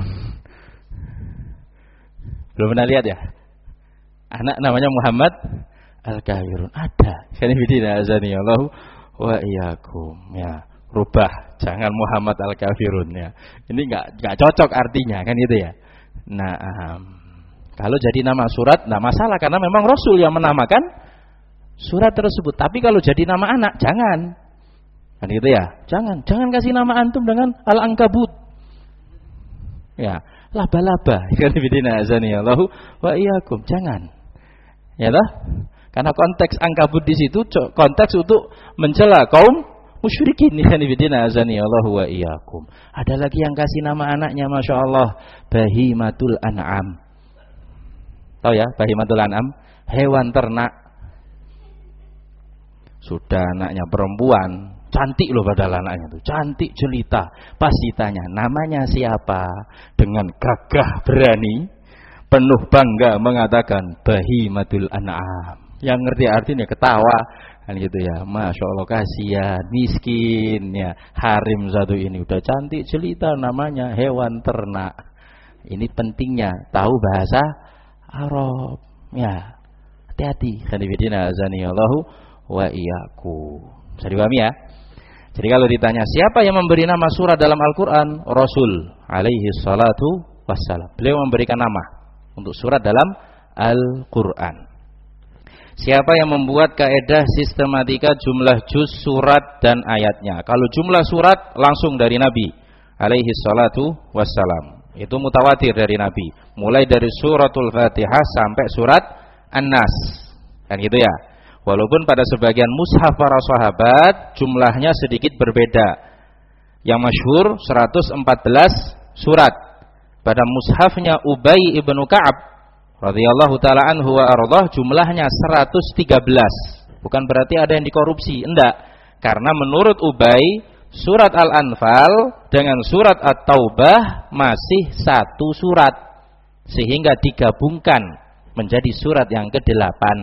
S1: Belum pernah lihat ya? Anak namanya Muhammad Al-Kafirun. Ada. Khanifidina azani Allah wa iyyakum. Ya, rubah, jangan Muhammad Al-Kafirun ya. Ini enggak enggak cocok artinya kan gitu ya. Nah, um, kalau jadi nama surat enggak masalah karena memang Rasul yang menamakan surat tersebut. Tapi kalau jadi nama anak jangan. Kan gitu ya. Jangan, jangan kasih nama antum dengan Al-Ankabut. Ya. Laba-laba, khanifidina azani Allahu wa iyyakum, jangan. Ya toh? Karena konteks Ankabut di situ konteks untuk mencela kaum musyrikin, khanifidina azani Allahu wa iyyakum. Ada lagi yang kasih nama anaknya Masya Allah Bahimatul An'am. Tahu ya Bahimatul An'am? Hewan ternak. Sudah anaknya perempuan, cantik loh padahal anaknya tuh, cantik jelita. Pas ditanya namanya siapa, dengan gagah berani, penuh bangga mengatakan Bahimatul An'am. Yang ngerti artinya ketawa kan gitu ya. Masya Allah kasihan, miskin ya, harim satu ini udah cantik jelita namanya hewan ternak. Ini pentingnya tahu bahasa Arab ya. Hati-hati khanifidina azani Allahu wa iyyakum. Bisa dipahami ya? Jadi kalau ditanya siapa yang memberi nama surah dalam Al-Qur'an? Rasul alaihi salatu wassalam. Beliau memberikan nama untuk surat dalam Al-Qur'an. Siapa yang membuat kaidah sistematika jumlah juz surat dan ayatnya? Kalau jumlah surat langsung dari Nabi alaihi salatu wassalam. Itu mutawatir dari Nabi. Mulai dari suratul Fatihah sampai surat An-Nas. Kan gitu ya? Walaupun pada sebagian mushaf para sahabat jumlahnya sedikit berbeda. Yang masyhur seratus empat belas surat. Pada mushafnya Ubay ibnu Ka'ab radhiyallahu taala anhu wa ardhah jumlahnya seratus tiga belas. Bukan berarti ada yang dikorupsi, enggak. Karena menurut Ubay surat Al-Anfal dengan surat At-Taubah masih satu surat. Sehingga digabungkan menjadi surat yang kedelapan.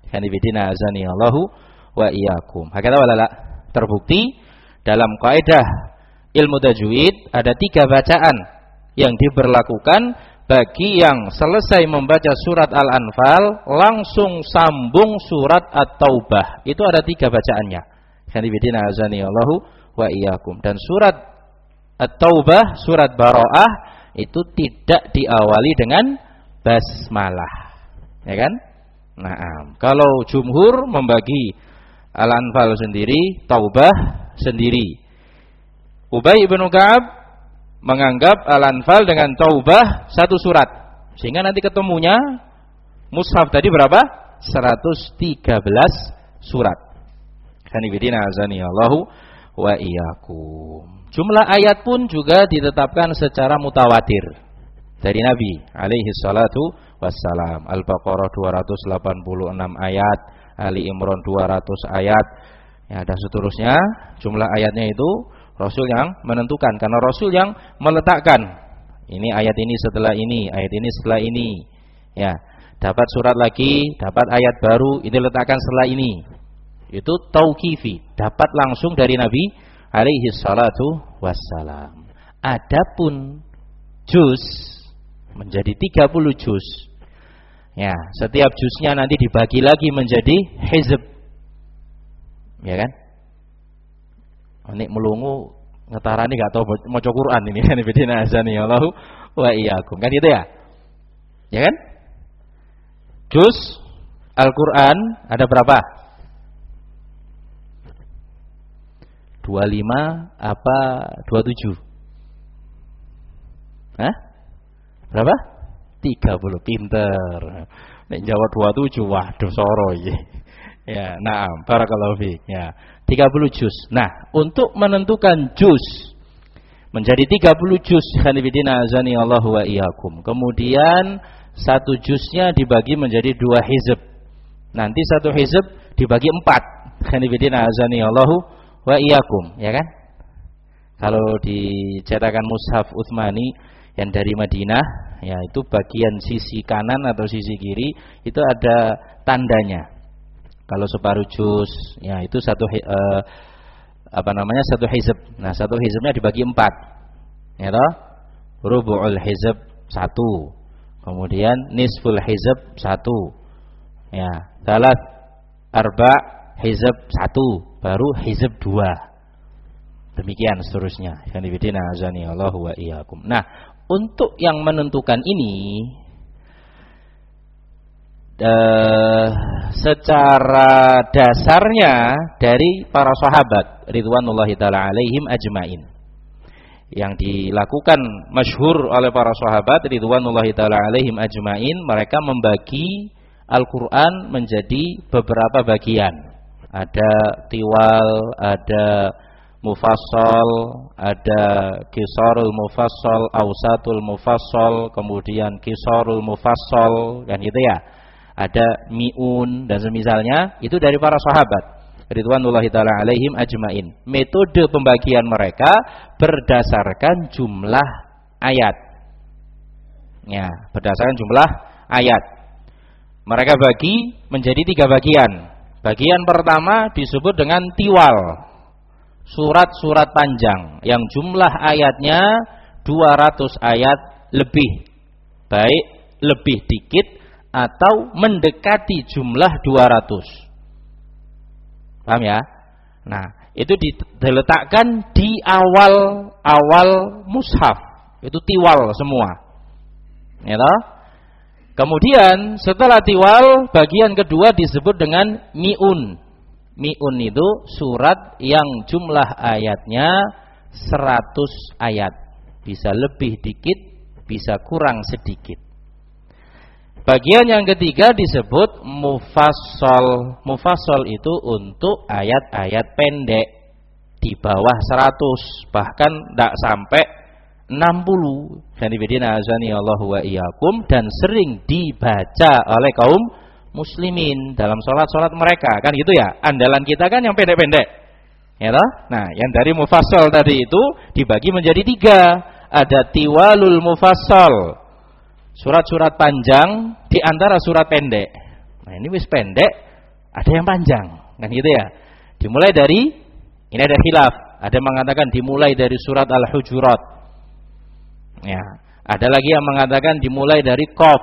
S1: Kanibidina azani Allahu wa iyyakum. Hakata walala. Terbukti dalam kaidah ilmu tajwid ada tiga bacaan yang diberlakukan bagi yang selesai membaca surat Al-Anfal langsung sambung surat At-Taubah. Itu ada tiga bacaannya. Kanibidina azani Allahu wa iyyakum. Dan surat At-Taubah, surat Bara'ah itu tidak diawali dengan basmalah. Ya kan? Nah, kalau jumhur membagi Al-Anfal sendiri, Taubah sendiri. Ubay bin Ka'ab menganggap Al-Anfal dengan Taubah satu surat. Sehingga nanti ketemunya mushaf tadi berapa? seratus tiga belas surat. Kanibidina azani Allahu wa iyyakum. Jumlah ayat pun juga ditetapkan secara mutawatir dari Nabi alaihi salatu wassalam. Al-Baqarah dua ratus delapan puluh enam ayat, Ali Imran dua ratus ayat. Ya, ada seterusnya. Jumlah ayatnya itu Rasul yang menentukan, karena Rasul yang meletakkan. Ini ayat ini setelah ini, ayat ini setelah ini. Ya, dapat surat lagi, dapat ayat baru, ini letakkan setelah ini. Itu tauqifi, dapat langsung dari Nabi alaihi salatu wassalam. Adapun juz menjadi tiga puluh juz. Ya, setiap juznya nanti dibagi lagi menjadi hizb. Ya kan? Nek melungu ngetarani gak tahu maca Quran ini kan bidina azani Allahu wa iyyakum. Kan gitu ya? Ya kan? Juz Al-Qur'an ada berapa? dua puluh lima apa dua puluh tujuh? Hah? Berapa? tiga puluh. Pinter. Nek jawab dua puluh tujuh, waduh soro iki. Ya, na'am, barakallahu fiik. Ya, tiga puluh juz. Nah, untuk menentukan juz menjadi tiga puluh juz, khanifidina azani Allahu wa iyyakum. Kemudian satu juznya dibagi menjadi dua hizb. Nanti satu hizb dibagi empat. Khanifidina azani Allahu wa iyyakum, ya kan? Kalau dicetakan mushaf Utsmani yang dari Madinah, ya itu bagian sisi kanan atau sisi kiri itu ada tandanya. Kalau separuh juz, ya itu satu uh, apa namanya satu hizb. Nah, satu hizbnya dibagi empat, ya toh? Rubu'ul hizb satu, kemudian nisful hizb satu, ya, salat arba hizb satu, baru hizb dua. Demikian seterusnya. Yang dibidina azani Allahu wa iyyakum. Nah, untuk yang menentukan ini Uh, secara dasarnya dari para sahabat ridwanullahi taala alaihim ajmain, yang dilakukan masyhur oleh para sahabat ridwanullahi taala alaihim ajmain, mereka membagi Al-Qur'an menjadi beberapa bagian. Ada tiwal, ada mufassal, ada qisarul mufassal, ausatul mufassal, kemudian qisarul mufassal, kan gitu ya. Ada mi'un dan semisalnya, itu dari para sahabat ridwanullahi taala alaihim ajmain. Metode pembagian mereka berdasarkan jumlah ayat. Ya, berdasarkan jumlah ayat. Mereka bagi menjadi tiga bagian. Bagian pertama disebut dengan tiwal, surat-surat panjang yang jumlah ayatnya dua ratus ayat lebih, baik lebih dikit atau mendekati jumlah dua ratus. Paham ya? Nah, itu diletakkan di awal-awal mushaf. Itu tiwal semua. Ya toh? Kemudian setelah tiwal, bagian kedua disebut dengan mi'un. Mi'un itu surat yang jumlah ayatnya seratus ayat. Bisa lebih dikit, bisa kurang sedikit. Bagian yang ketiga disebut mufassal. Mufassal itu untuk ayat-ayat pendek di bawah seratus, bahkan tidak sampai enam puluh. Janibidina azani Allahu wa iyyakum, dan sering dibaca oleh kaum muslimin dalam sholat-sholat mereka, kan gitu ya. Andalan kita kan yang pendek-pendek, ya toh? Nah, yang dari mufassal tadi itu dibagi menjadi tiga. Ada tiwalul mufassal, surat-surat panjang di antara surat pendek. Nah, ini wis pendek ada yang panjang, kan gitu ya. Dimulai dari, ini ada khilaf, ada yang mengatakan dimulai dari surat Al-Hujurat. Ya, ada lagi yang mengatakan dimulai dari Qaf.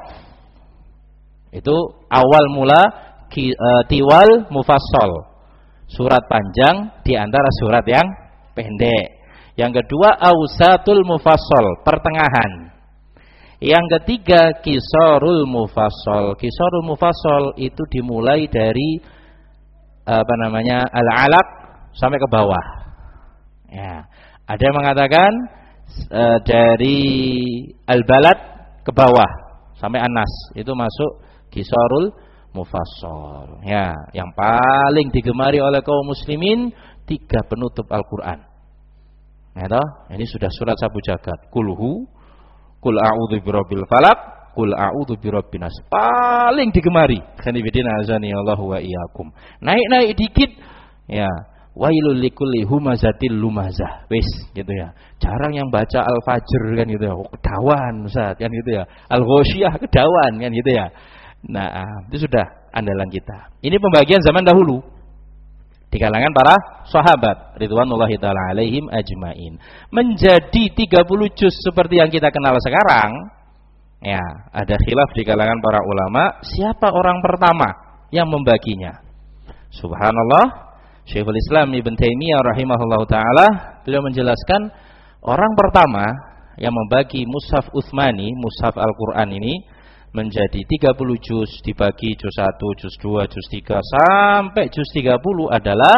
S1: Itu awal mula ki, uh, tiwal mufassal. Surat panjang di antara surat yang pendek. Yang kedua ausatul mufassal, pertengahan. Yang ketiga qisarul mufassal. Qisarul mufassal itu dimulai dari apa namanya al-alaq sampai ke bawah. Ya, ada yang mengatakan uh, dari al-balad ke bawah sampai An-Nas, itu masuk qisarul mufassal. Ya, yang paling digemari oleh kaum muslimin tiga penutup Al-Qur'an. Ya toh, ini sudah surat sabu jagat. Kulhu, Qul a'udzu birabbil falaq, Qul a'udzu birabbin nas. Paling digemari. Khanifidina azani Allahu wa iyyakum. Naik-naik dikit ya, wailul likulli humazatil lumazah. Wis gitu ya. Jarang yang baca Al-Fajr kan gitu ya. Oh, kedawan Ustaz kan gitu ya. Al-Ghasyiyah kedawan kan gitu ya. Nah, itu sudah andalan kita. Ini pembagian zaman dahulu di kalangan para sahabat ridwanullahi taala alaihim ajmain. Menjadi tiga puluh juz seperti yang kita kenal sekarang, ya, ada khilaf di kalangan para ulama siapa orang pertama yang membaginya. Subhanallah, Syekhul Islam Ibn Taimiyah rahimahullahu taala beliau menjelaskan orang pertama yang membagi mushaf Utsmani, mushaf Al-Qur'an ini menjadi tiga puluh juz, dibagi juz satu, juz dua, juz tiga sampai juz tiga puluh adalah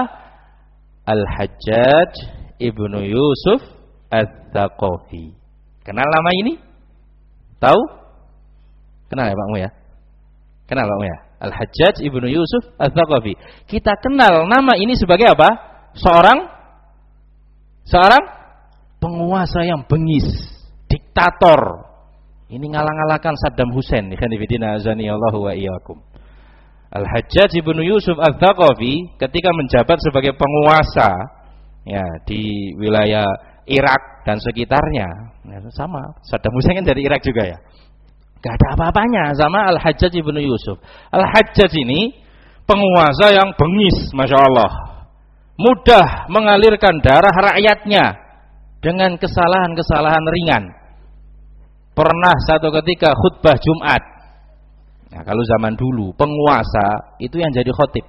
S1: Al-Hajjaj Ibnu Yusuf Ats-Tsaqafi. Kenal nama ini? Tahu? Kenal ya Pak Mu ya? Kenal Pak Mu ya? Al-Hajjaj Ibnu Yusuf Ats-Tsaqafi. Kita kenal nama ini sebagai apa? Seorang seorang penguasa yang bengis, diktator. Ini ngalang-alangkan Saddam Hussein. Khanifidina azani Allahu wa iyyakum. Al-Hajjaj Ibnu Yusuf Ats-Tsaqafi ketika menjabat sebagai penguasa ya di wilayah Irak dan sekitarnya, ya, sama Saddam Hussein kan dari Irak juga ya. Gak ada apa-apanya sama Al-Hajjaj Ibnu Yusuf. Al-Hajjaj ini penguasa yang bengis, Masya Allah, mudah mengalirkan darah rakyatnya dengan kesalahan-kesalahan ringan. Pernah satu ketika khutbah Jumat. Nah, kalau zaman dulu penguasa itu yang jadi khatib.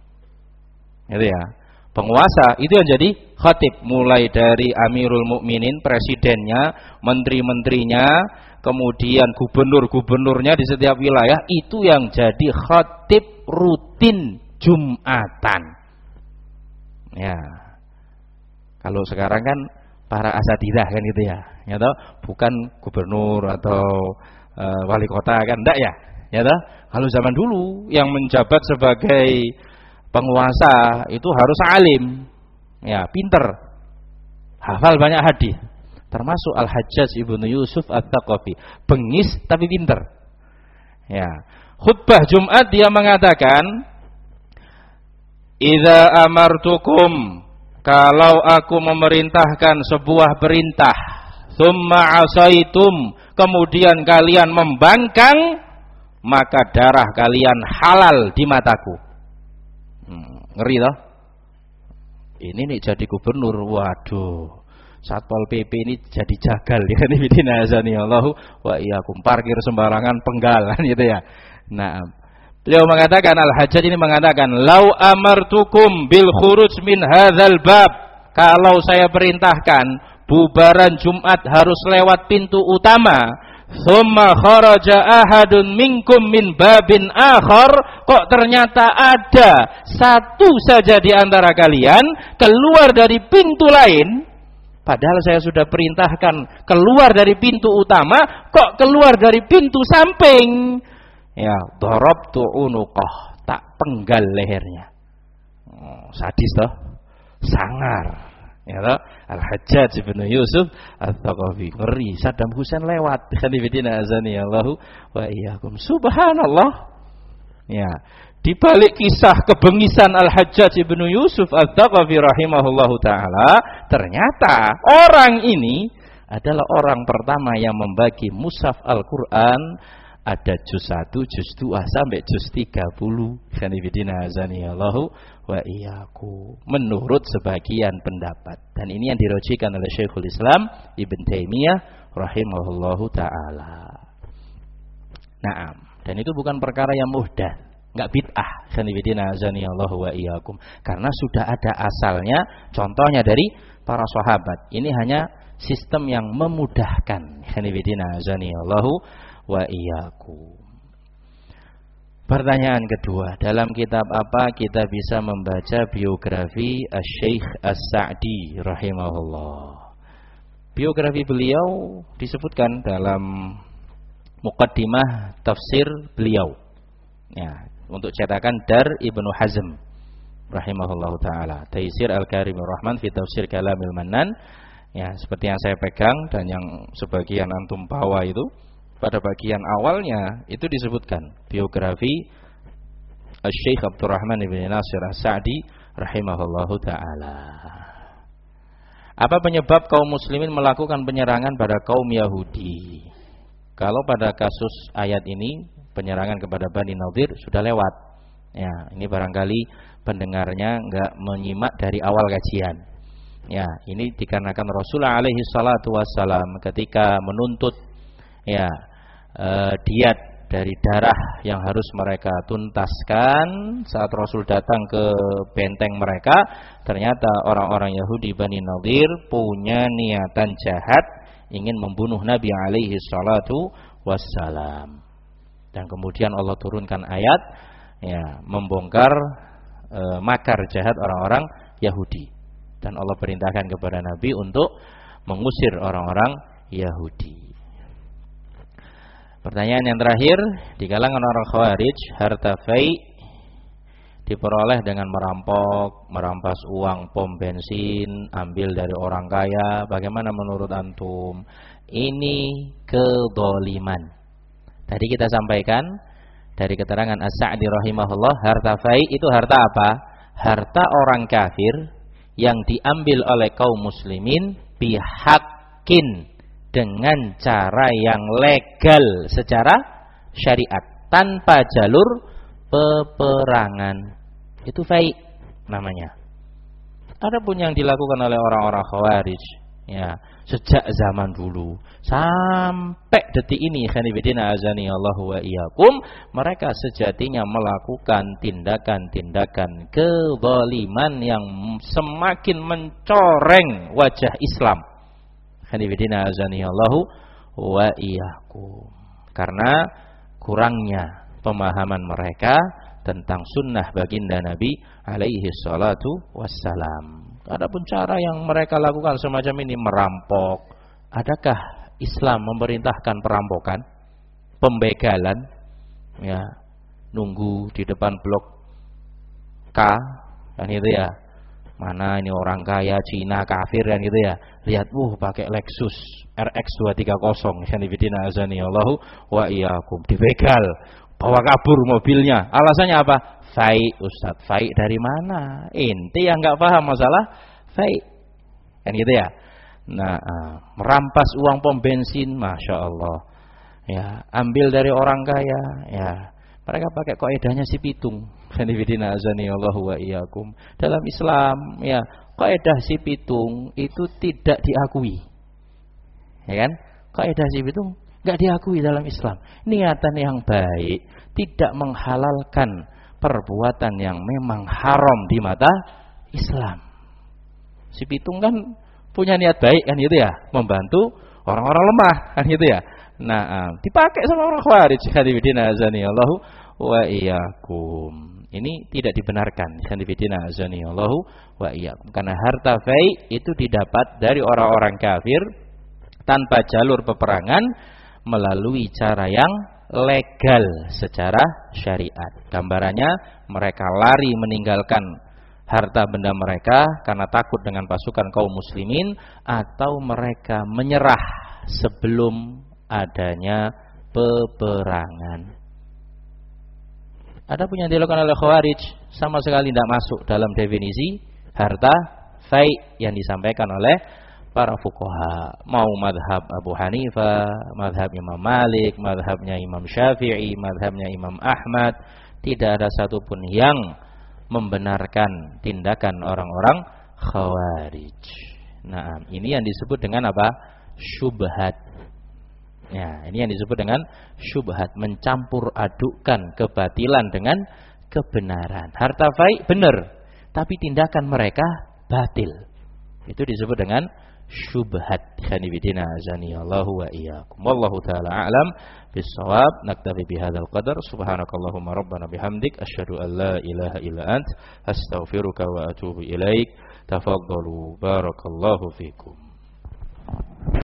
S1: Gitu ya. Penguasa itu yang jadi khatib, mulai dari Amirul Mukminin, presidennya, menteri-menterinya, kemudian gubernur-gubernurnya di setiap wilayah, itu yang jadi khatib rutin Jumatan. Ya. Kalau sekarang kan para asatidzah kan gitu ya, ya toh? Bukan gubernur atau e, wali kota kan, enggak ya, ya toh? Kalau zaman dulu yang menjabat sebagai penguasa itu harus alim, ya, pinter, hafal banyak hadis, termasuk Al-Hajjaj Ibnu Yusuf Ats-Tsaqafi, bengis tapi pinter. Ya, khutbah Jumat dia mengatakan, "Idza amartukum," kalau aku memerintahkan sebuah perintah, "tsumma asaitum," kemudian kalian membangkang, maka darah kalian halal di mataku. Hmm, ngeri toh? Ini nih jadi gubernur, waduh. Satpol P P ini jadi jagal ya, ini binazani Allahu wa iyyakum, parkir sembarangan, penggalan gitu ya. Nah, beliau mengatakan, Al-Hajjaj ini mengatakan, "Lau amartukum bil khuruj min hadzal bab," kalau saya perintahkan bubaran Jumat harus lewat pintu utama, "tsumma kharaja ahadun minkum min babin akhar," kok ternyata ada satu saja di antara kalian keluar dari pintu lain, padahal saya sudah perintahkan keluar dari pintu utama, kok keluar dari pintu samping, ya, darabtu unuqah, tak penggal lehernya. Oh, sadis toh, sangar, ya toh. Al-Hajjaj Ibnu Yusuf Ats-Tsaqafi, ngeri. Saddam Hussein lewat. Khanifidina azani Allahu wa iyyakum. Subhanallah. Ya, di balik kisah kebengisan Al-Hajjaj Ibnu Yusuf Ats-Tsaqafi rahimahullahu taala, ternyata orang ini adalah orang pertama yang membagi mushaf Al-Qur'an Ada juz satu, juz dua sampai juz tiga puluh. Khanifidina azanillahu wa iyyakum. Menurut sebagian pendapat. Dan ini yang dirojikan oleh Syekhul Islam Ibn Taimiyah rahimahullahu taala. Naam. Dan itu bukan perkara yang mudah, enggak bid'ah. Khanifidina azanillahu wa iyyakum. Karena sudah ada asalnya, contohnya dari para sahabat. Ini hanya sistem yang memudahkan. Khanifidina azanillahu wa iyyakum. Pertanyaan kedua, dalam kitab apa kita bisa membaca biografi Asy-Syaikh As-Sa'di rahimahullah? Biografi beliau disebutkan dalam muqaddimah tafsir beliau. Ya, untuk cetakan Dar Ibnu Hazm rahimahullahu taala. Taisir Al-Karimur Rahman fi Tafsir Kalamil Mannan. Ya, seperti yang saya pegang dan yang sebagian antum bawa itu, pada bagian awalnya itu disebutkan biografi Asy-Syaikh Abdurrahman bin Nasir As-Sa'di rahimahullahu taala. Apa penyebab kaum muslimin melakukan penyerangan pada kaum Yahudi? Kalau pada kasus ayat ini penyerangan kepada Bani Nadir sudah lewat. Ya, ini barangkali pendengarnya enggak menyimak dari awal kajian. Ya, ini dikarenakan Rasulullah alaihi salatu wassalam ketika menuntut ya Uh, diat dari darah yang harus mereka tuntaskan saat Rasul datang ke benteng mereka, ternyata orang-orang Yahudi Bani Nadir punya niatan jahat ingin membunuh Nabi alaihi salatu wassalam. Dan kemudian Allah turunkan ayat ya membongkar uh, makar jahat orang-orang Yahudi, dan Allah perintahkan kepada Nabi untuk mengusir orang-orang Yahudi. Pertanyaan yang terakhir, di kalangan orang Khawarij, harta fai diperoleh dengan merampok, merampas uang pom bensin, ambil dari orang kaya. Bagaimana menurut antum? Ini kedzaliman. Tadi kita sampaikan dari keterangan As-Sa'di rahimahullah, harta fai itu harta apa? Harta orang kafir yang diambil oleh kaum muslimin bihaqqin, dengan cara yang legal secara syariat, tanpa jalur peperangan. Itu fai namanya. Adapun yang dilakukan oleh orang-orang Khawarij ya sejak zaman dulu sampai detik ini, khanifidina azanillahu wa iyyakum, mereka sejatinya melakukan tindakan-tindakan kezaliman yang semakin mencoreng wajah Islam. Khanifidina azanillahu wa iyyakum. Karena kurangnya pemahaman mereka tentang sunnah baginda Nabi alaihi salatu wassalam. Adapun cara yang mereka lakukan semacam ini, merampok. Adakah Islam memerintahkan perampokan, pembegalan? Ya, nunggu di depan blok K, kan itu ya. Mana ini orang kaya Cina kafir kan gitu ya. Lihat, wuh pakai Lexus R X dua tiga nol. Khanifidina azanillahu wa iyyakum. Dibegal, bawa kabur mobilnya. Alasannya apa? Fai, Ustaz. Fai dari mana? Inti yang enggak paham masalah fai. Kan gitu ya. Nah, uh, merampas uang pom bensin, Masya Allah. Ya, ambil dari orang kaya. Ya, mereka pakai kaidahnya si pitung. Khanifidina azanillahu wa iyyakum. Dalam Islam, ya, kaidah si pitung itu tidak diakui. Ya kan? Kaidah si pitung enggak diakui dalam Islam. Niatan yang baik tidak menghalalkan perbuatan yang memang haram di mata Islam. Si pitung kan punya niat baik kan gitu ya, membantu orang-orang lemah kan gitu ya. Nah, dipakai sama orang Khawarij. Khanifidina azanillahu wa iyyakum. Ini tidak dibenarkan. Khanifidina azanillahu wa iyyakum. Karena harta fai itu didapat dari orang-orang kafir tanpa jalur peperangan, melalui cara yang legal secara syariat. Gambarannya, mereka lari meninggalkan harta benda mereka karena takut dengan pasukan kaum muslimin, atau mereka menyerah sebelum adanya peperangan. Adapun yang dilakukan oleh Khawarij sama sekali tidak masuk dalam definisi harta fai yang disampaikan oleh para fuqaha, mau madhab Abu Hanifah, madhab Imam Malik, madhabnya Imam Syafi'i, madhabnya Imam Ahmad, tidak ada satupun yang membenarkan tindakan orang-orang Khawarij. Nah, ini yang disebut dengan apa? Syubhat. Ya, ini yang disebut dengan syubhat, mencampur adukkan kebatilan dengan kebenaran. Harta fai benar, tapi tindakan mereka batil. Itu disebut dengan syubhat. Khanibidina azani Allahu wa iyyakum. Wallahu taala a'lam bis-shawab. Naktafi bihadzal qadar. Subhanakallahumma rabbana bihamdik asyhadu an la ilaha illa ant astaghfiruka wa atubu ilaik. Tafaddalu barakallahu fikum.